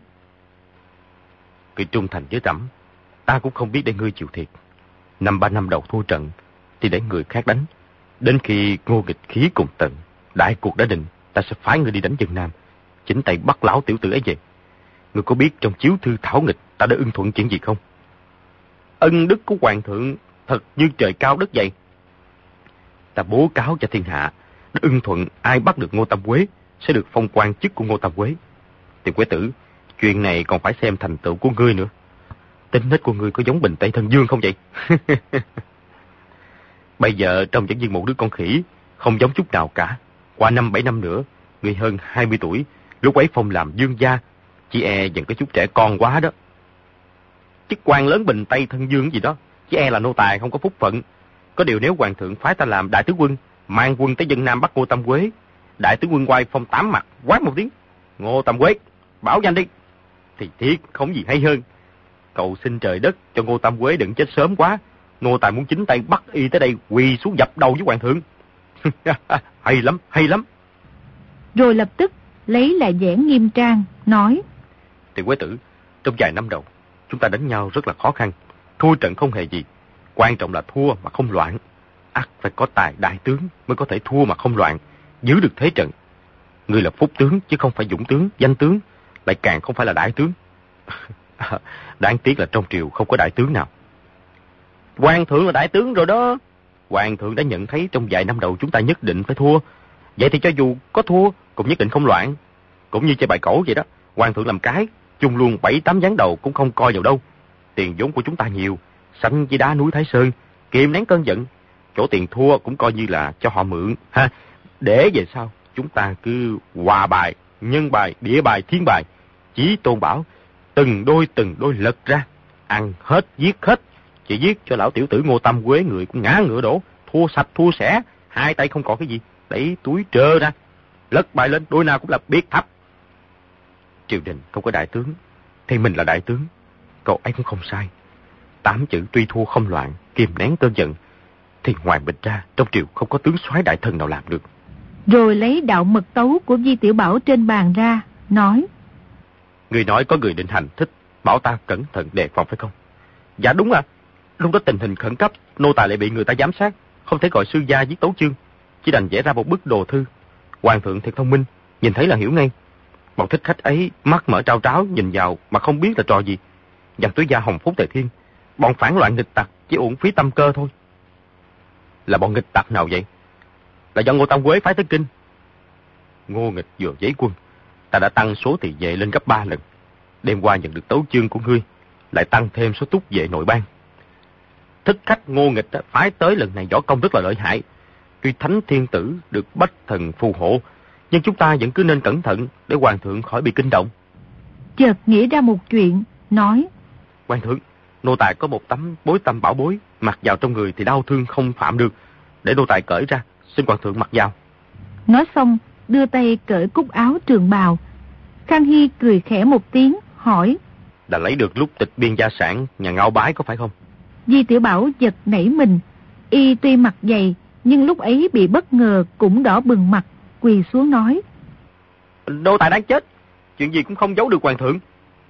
Ngươi trung thành với trẫm, ta cũng không biết để ngươi chịu thiệt. Năm ba năm đầu thua trận thì để người khác đánh. Đến khi Ngô nghịch khí cùng tận, đại cuộc đã định, ta sẽ phái ngươi đi đánh dân Nam, chính tay bắt lão tiểu tử ấy về. Ngươi có biết trong chiếu thư thảo nghịch ta đã ưng thuận chuyện gì không? Ân đức của hoàng thượng thật như trời cao đất dày. Ta bố cáo cho thiên hạ, đã ưng thuận ai bắt được Ngô Tam Quế sẽ được phong quan chức của Ngô Tam Quế. Tiểu Quế tử, chuyện này còn phải xem thành tựu của ngươi nữa. Tính nết của ngươi có giống Bình Tây Thân Dương không vậy? Bây giờ trong dẫn viên một đứa con khỉ, Không giống chút nào cả. Qua năm bảy năm nữa, ngươi hơn hai mươi tuổi, lúc ấy phong làm dương gia, chỉ e vẫn có chút trẻ con quá đó. Chức quan lớn bình Tây thân dương gì đó, chỉ e là nô tài không có phúc phận. Có điều nếu hoàng thượng phái ta làm đại tướng quân, mang quân tới dân Nam bắt Ngô Tam Quế, đại tướng quân quay phong tám mặt, quát một tiếng, Ngô Tam Quế, bảo danh đi, thì thiệt không gì hay hơn. Cầu xin trời đất cho Ngô Tam Quế đừng chết sớm quá, nô tài muốn chính tay bắt y tới đây quỳ xuống dập đầu với hoàng thượng. Hay lắm, hay lắm. Rồi lập tức lấy lại vẻ nghiêm trang, nói: Thì Quế tử, trong vài năm đầu, chúng ta đánh nhau rất là khó khăn, thua trận không hề gì. Quan trọng là thua mà không loạn. Ắt phải có tài đại tướng mới có thể thua mà không loạn, giữ được thế trận. Ngươi là phúc tướng chứ không phải dũng tướng, danh tướng, lại càng không phải là đại tướng. Đáng tiếc là trong triều không có đại tướng nào. Hoàng thượng là đại tướng rồi đó. Hoàng thượng đã nhận thấy trong vài năm đầu chúng ta nhất định phải thua. Vậy thì cho dù có thua cũng nhất định không loạn. Cũng như chơi bài cẩu vậy đó. Hoàng thượng làm cái, chung luôn bảy tám ván đầu cũng không coi vào đâu. Tiền vốn của chúng ta nhiều, sánh với đá núi Thái Sơn, kiềm nén cơn giận. Chỗ tiền thua cũng coi như là cho họ mượn ha. Để về sau chúng ta cứ hòa bài, nhân bài, địa bài, thiên bài, Chí Tôn bảo từng đôi từng đôi lật ra, ăn hết giết hết, chỉ giết cho lão tiểu tử Ngô Tam Quế người cũng ngã ngựa đổ, thua sạch thua sẻ, hai tay không còn cái gì, đẩy túi trơ ra, lật bài lên đôi nào cũng là biết thấp. Triều đình không có đại tướng thì mình là đại tướng, cậu ấy cũng không sai. Tám chữ tuy thua không loạn, kiềm nén cơn giận, thì ngoài mình ra trong triều không có tướng soái đại thần nào làm được. Rồi lấy đạo mật tấu của Di Tiểu Bảo trên bàn ra, nói: Người nói có người định hành thích, bảo ta cẩn thận đề phòng phải không? Dạ đúng à. Lúc đó tình hình khẩn cấp, nô tài lại bị người ta giám sát, không thể gọi sư gia viết tấu chương, chỉ đành vẽ ra một bức đồ thư. Hoàng thượng thiệt thông minh, nhìn thấy là hiểu ngay. Bọn thích khách ấy mắt mở trao tráo nhìn vào mà không biết là trò gì. Dàn túi gia hồng phúc tề thiên, bọn phản loạn nghịch tặc chỉ uổng phí tâm cơ thôi. Là bọn nghịch tặc nào vậy? Là do Ngô Tam Quế phái tới kinh. Ngô nghịch vừa giấy quân, ta đã tăng số thị vệ lên gấp ba lần. Đêm qua nhận được tấu chương của ngươi, lại tăng thêm số túc vệ nội bang. Thích khách Ngô nghịch phái tới lần này võ công rất là lợi hại. Tuy thánh thiên tử được bách thần phù hộ, nhưng chúng ta vẫn cứ nên cẩn thận để hoàng thượng khỏi bị kinh động. Chợt nghĩ ra một chuyện, nói: Hoàng thượng, nô tài có một tấm bối tâm bảo bối, mặc vào trong người thì đau thương không phạm được, để nô tài cởi ra, xin hoàng thượng mặc vào. Nói xong, đưa tay cởi cúc áo trường bào. Khang Hy cười khẽ một tiếng, hỏi: Đã lấy được lúc tịch biên gia sản nhà Ngao Bái có phải không? Di Tiểu Bảo giật nảy mình. Y tuy mặt dày, nhưng lúc ấy bị bất ngờ cũng đỏ bừng mặt, quỳ xuống nói: Nô tài đáng chết, chuyện gì cũng không giấu được hoàng thượng.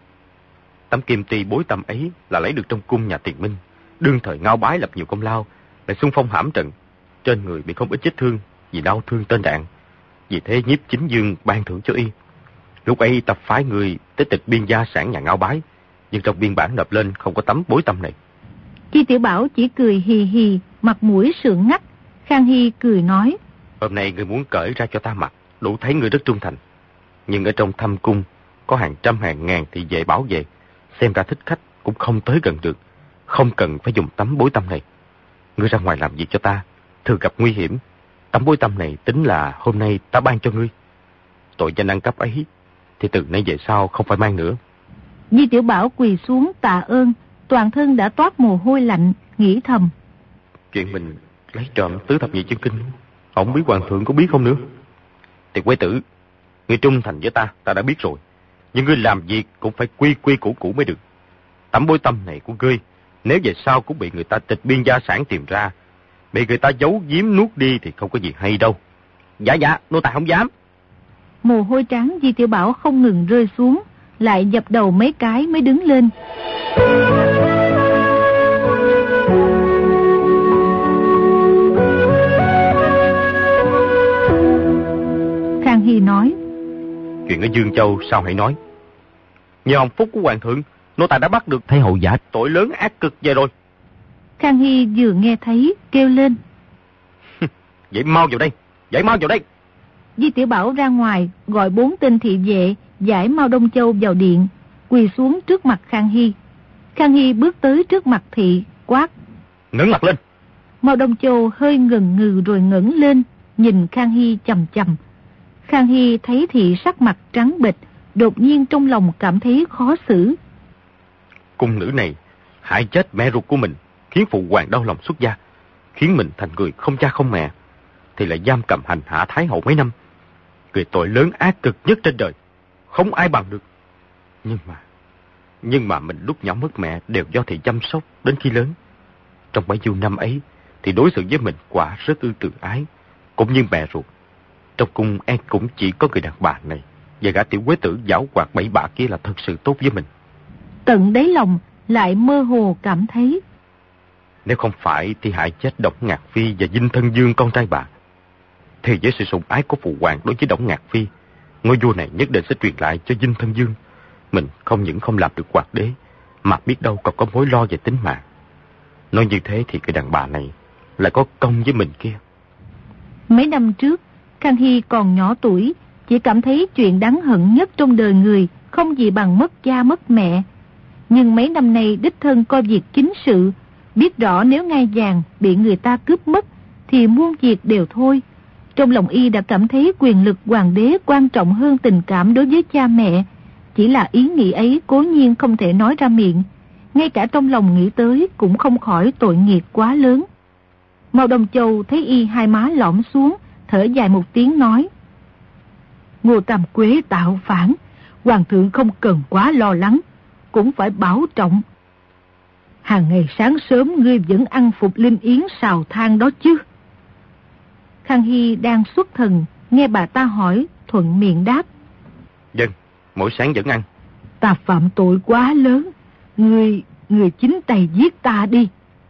Tấm kim ti bối tâm ấy là lấy được trong cung nhà Tiền Minh, đương thời Ngao Bái lập nhiều công lao, lại xung phong hãm trận, trên người bị không ít vết thương vì đau thương tên đạn. Vì thế Nhiếp Chính Dương ban thưởng cho y. Lúc ấy tập phái người tới tịch biên gia sản nhà Ngao Bái, nhưng trong biên bản nộp lên không có tấm bối tâm này. Di Tiểu Bảo chỉ cười hì hì, mặt mũi sượng ngắt. Khang Hy cười nói: Hôm nay người muốn cởi ra cho ta mặc, đủ thấy người rất trung thành. Nhưng ở trong thâm cung có hàng trăm hàng ngàn thị vệ bảo vệ, xem ra thích khách cũng không tới gần được, không cần phải dùng tấm bối tâm này. Ngươi ra ngoài làm việc cho ta, thường gặp nguy hiểm, tấm bối tâm này tính là hôm nay ta ban cho ngươi. Tội danh ăn cắp ấy thì từ nay về sau không phải mang nữa. Di Tiểu Bảo quỳ xuống tạ ơn, toàn thân đã toát mồ hôi lạnh, nghĩ thầm: Chuyện mình lấy trộm tứ thập nhị chân kinh, không biết hoàng thượng có biết không nữa. Thì Quế tử, ngươi trung thành với ta, ta đã biết rồi. Nhưng ngươi làm việc cũng phải quy quy củ củ mới được. Tấm bối tâm này của ngươi, nếu về sau cũng bị người ta tịch biên gia sản tìm ra, bị người ta giấu giếm nuốt đi thì không có gì hay đâu. Dạ dạ, nô tài không dám. Mồ hôi trắng Di Tiểu Bảo không ngừng rơi xuống, lại dập đầu mấy cái mới đứng lên. Khang Hy nói: Chuyện ở Dương Châu sao hãy nói. Nhờ hồng phúc của hoàng thượng, nô tài đã bắt được Thái hậu giả tội lớn ác cực về rồi. Khang Hy vừa nghe thấy kêu lên: Vậy mau vào đây, vậy mau vào đây. Di Tiểu Bảo ra ngoài gọi bốn tên thị vệ giải Mao Đông Châu vào điện, quỳ xuống trước mặt Khang Hy. Khang Hy bước tới trước mặt thị, quát: Ngẩng mặt lên. Mao Đông Châu hơi ngần ngừ rồi ngẩng lên, nhìn Khang Hy chằm chằm. Khang Hy thấy thị sắc mặt trắng bệch, đột nhiên trong lòng cảm thấy khó xử. Cung nữ này hại chết mẹ ruột của mình, khiến phụ hoàng đau lòng xuất gia, khiến mình thành người không cha không mẹ, thì lại giam cầm hành hạ Thái hậu mấy năm. Người tội lớn ác cực nhất trên đời, không ai bằng được. Nhưng mà, nhưng mà mình lúc nhỏ mất mẹ đều do thị chăm sóc đến khi lớn. Trong bấy nhiêu năm ấy thì đối xử với mình quả rất ư từ ái, cũng như mẹ ruột. Trong cung e cũng chỉ có người đàn bà này và gã tiểu quế tử giảo hoạt bậy bạ kia là thật sự tốt với mình. Tận đáy lòng lại mơ hồ cảm thấy, nếu không phải thì hại chết Đổng Ngạc Phi và Dinh Thân Dương con trai bà, thì với sự sủng ái của phụ hoàng đối với Đổng Ngạc Phi, ngôi vua này nhất định sẽ truyền lại cho Dinh Thân Dương. Mình không những không làm được hoàng đế, mà biết đâu còn có mối lo về tính mạng. Nói như thế thì cái đàn bà này lại có công với mình kia. Mấy năm trước, Khang Hy còn nhỏ tuổi, chỉ cảm thấy chuyện đáng hận nhất trong đời người không gì bằng mất cha mất mẹ. Nhưng mấy năm nay đích thân coi việc chính sự, biết rõ nếu ngai vàng bị người ta cướp mất thì muôn việc đều thôi. Trong lòng y đã cảm thấy quyền lực hoàng đế quan trọng hơn tình cảm đối với cha mẹ. Chỉ là ý nghĩ ấy cố nhiên không thể nói ra miệng, ngay cả trong lòng nghĩ tới cũng không khỏi tội nghiệp quá lớn. Mao Đông Châu thấy y hai má lõm xuống, thở dài một tiếng nói: Ngô Tam Quế tạo phản, hoàng thượng không cần quá lo lắng, cũng phải bảo trọng. Hàng ngày sáng sớm ngươi vẫn ăn phục linh yến xào than đó chứ? Khang Hy đang xuất thần, nghe bà ta hỏi, thuận miệng đáp: Vâng, mỗi sáng vẫn ăn. Ta phạm tội quá lớn, ngươi, ngươi chính tay giết ta đi.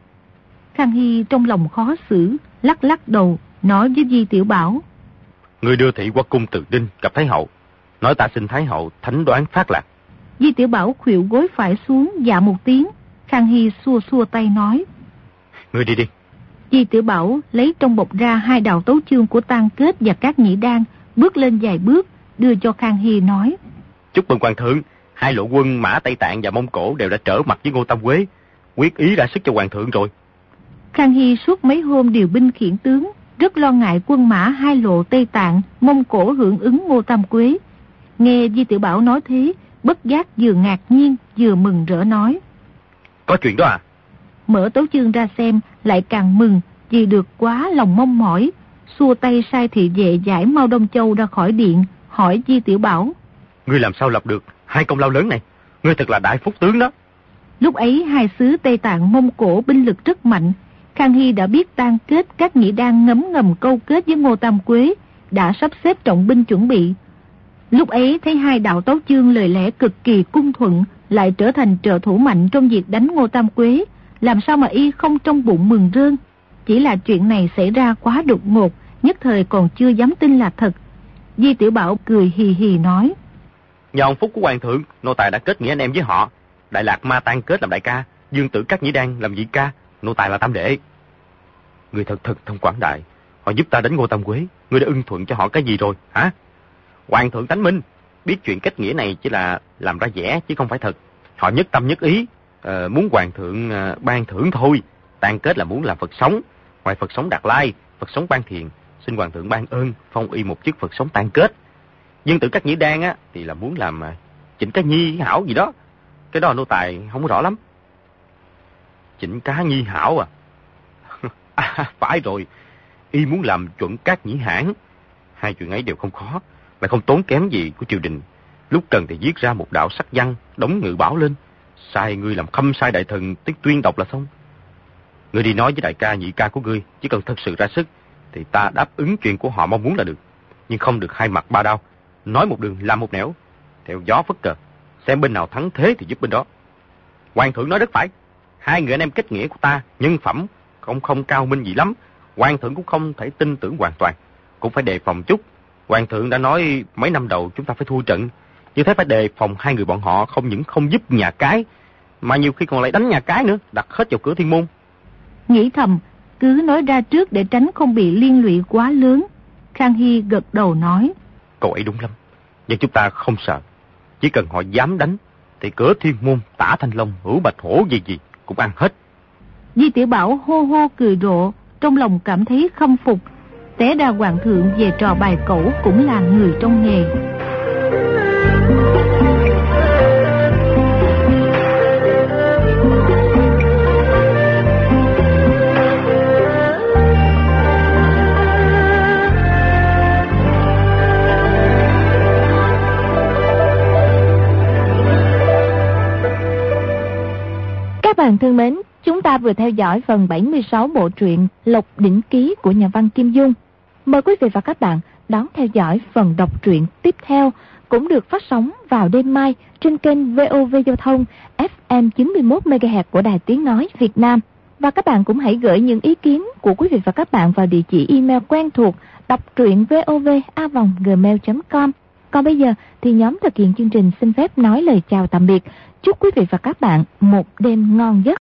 Khang Hy trong lòng khó xử, lắc lắc đầu, nói với Di Tiểu Bảo: Ngươi đưa thị qua cung Từ Đinh gặp Thái hậu, nói ta xin Thái hậu thánh đoán phát lạc. Di Tiểu Bảo khuỵu gối phải xuống, dạ một tiếng. Khang Hy xua xua tay nói: Ngươi đi đi. Di Tiểu Bảo lấy trong bọc ra hai đào tấu chương của Tang Kết và các nhĩ đan, bước lên vài bước, đưa cho Khang Hy nói: Chúc mừng hoàng thượng, hai lộ quân Mã Tây Tạng và Mông Cổ đều đã trở mặt với Ngô Tam Quế, quyết ý ra sức cho hoàng thượng rồi. Khang Hy suốt mấy hôm điều binh khiển tướng, rất lo ngại quân mã hai lộ Tây Tạng, Mông Cổ hưởng ứng Ngô Tam Quế. Nghe Di Tiểu Bảo nói thế, bất giác vừa ngạc nhiên vừa mừng rỡ nói: Có chuyện đó à? Mở tấu chương ra xem, lại càng mừng vì được quá lòng mong mỏi, xua tay sai thị vệ giải Mao Đông Châu ra khỏi điện, hỏi Di Tiểu Bảo: Ngươi làm sao lập được hai công lao lớn này? Ngươi thật là đại phúc tướng đó. Lúc ấy hai xứ Tây Tạng Mông Cổ binh lực rất mạnh. Khang Hy đã biết Tang Kết các nhĩ đan ngấm ngầm câu kết với Ngô Tam Quế, đã sắp xếp trọng binh chuẩn bị. Lúc ấy thấy hai đạo tấu chương lời lẽ cực kỳ cung thuận, lại trở thành trợ thủ mạnh trong việc đánh Ngô Tam Quế, làm sao mà y không trong bụng mừng rơn. Chỉ là chuyện này xảy ra quá đột ngột, nhất thời còn chưa dám tin là thật. Di Tiểu Bảo cười hì hì nói: Nhờ ông phúc của hoàng thượng, nô tài đã kết nghĩa anh em với họ. Đại Lạc Ma Tang Kết làm đại ca, Dương Tử Các Nhĩ Đan làm nhị ca, nô tài là tam đệ. Người thật thật thông quảng đại, họ giúp ta đánh Ngô Tam Quế, ngươi đã ưng thuận cho họ cái gì rồi hả? Hoàng thượng tánh minh, biết chuyện kết nghĩa này chỉ là làm ra vẻ chứ không phải thật. Họ nhất tâm nhất ý, uh, muốn hoàng thượng uh, ban thưởng thôi. Tang Kết là muốn làm Phật sống, ngoài Phật sống Đạt Lai, Phật sống Ban Thiền, xin hoàng thượng ban ơn phong y một chức Phật sống Tang Kết. Dương Tử Các Nhĩ Đan á thì là muốn làm uh, Chỉnh Cá Nhi Hảo gì đó, cái đó nô tài không có rõ lắm. Chỉnh Cá Nhi Hảo à? À, phải rồi, y muốn làm Chuẩn Các Nhĩ Hãn. Hai chuyện ấy đều không khó, lại không tốn kém gì của triều đình. Lúc cần thì viết ra một đạo sắc văn, đóng ngự bảo lên, sai ngươi làm khâm sai đại thần tiết tuyên đọc là xong. Ngươi đi nói với đại ca nhị ca của ngươi, chỉ cần thật sự ra sức thì ta đáp ứng chuyện của họ mong muốn là được. Nhưng không được hai mặt ba đao, nói một đường làm một nẻo, theo gió phất cờ, xem bên nào thắng thế thì giúp bên đó. Hoàng thượng nói rất phải, hai người anh em kết nghĩa của ta nhân phẩm không không cao minh gì lắm, hoàng thượng cũng không thể tin tưởng hoàn toàn, cũng phải đề phòng chút. Hoàng thượng đã nói mấy năm đầu chúng ta phải thua trận, như thế phải đề phòng hai người bọn họ không những không giúp nhà cái, mà nhiều khi còn lại đánh nhà cái nữa, đặt hết vào cửa thiên môn. Nghĩ thầm, cứ nói ra trước để tránh không bị liên lụy quá lớn. Khang Hy gật đầu nói: Cậu ấy đúng lắm, nhưng chúng ta không sợ. Chỉ cần họ dám đánh thì cửa thiên môn, Tả Thanh Long, Hữu Bạch Hổ gì gì cũng ăn hết. Di Tiểu Bảo hô hô cười rộ, trong lòng cảm thấy khâm phục. Té ra hoàng thượng về trò bài cẩu cũng là người trong nghề. Các bạn thân mến, chúng ta vừa theo dõi phần bảy mươi sáu bộ truyện Lộc Đỉnh Ký của nhà văn Kim Dung. Mời quý vị và các bạn đón theo dõi phần đọc truyện tiếp theo, cũng được phát sóng vào đêm mai trên kênh vê o vê Giao thông ép em chín mươi mốt mê ga héc của Đài Tiếng Nói Việt Nam. Và các bạn cũng hãy gửi những ý kiến của quý vị và các bạn vào địa chỉ email quen thuộc đọc truyện vov a vòng gmail chấm com. Còn bây giờ thì nhóm thực hiện chương trình xin phép nói lời chào tạm biệt. Chúc quý vị và các bạn một đêm ngon giấc.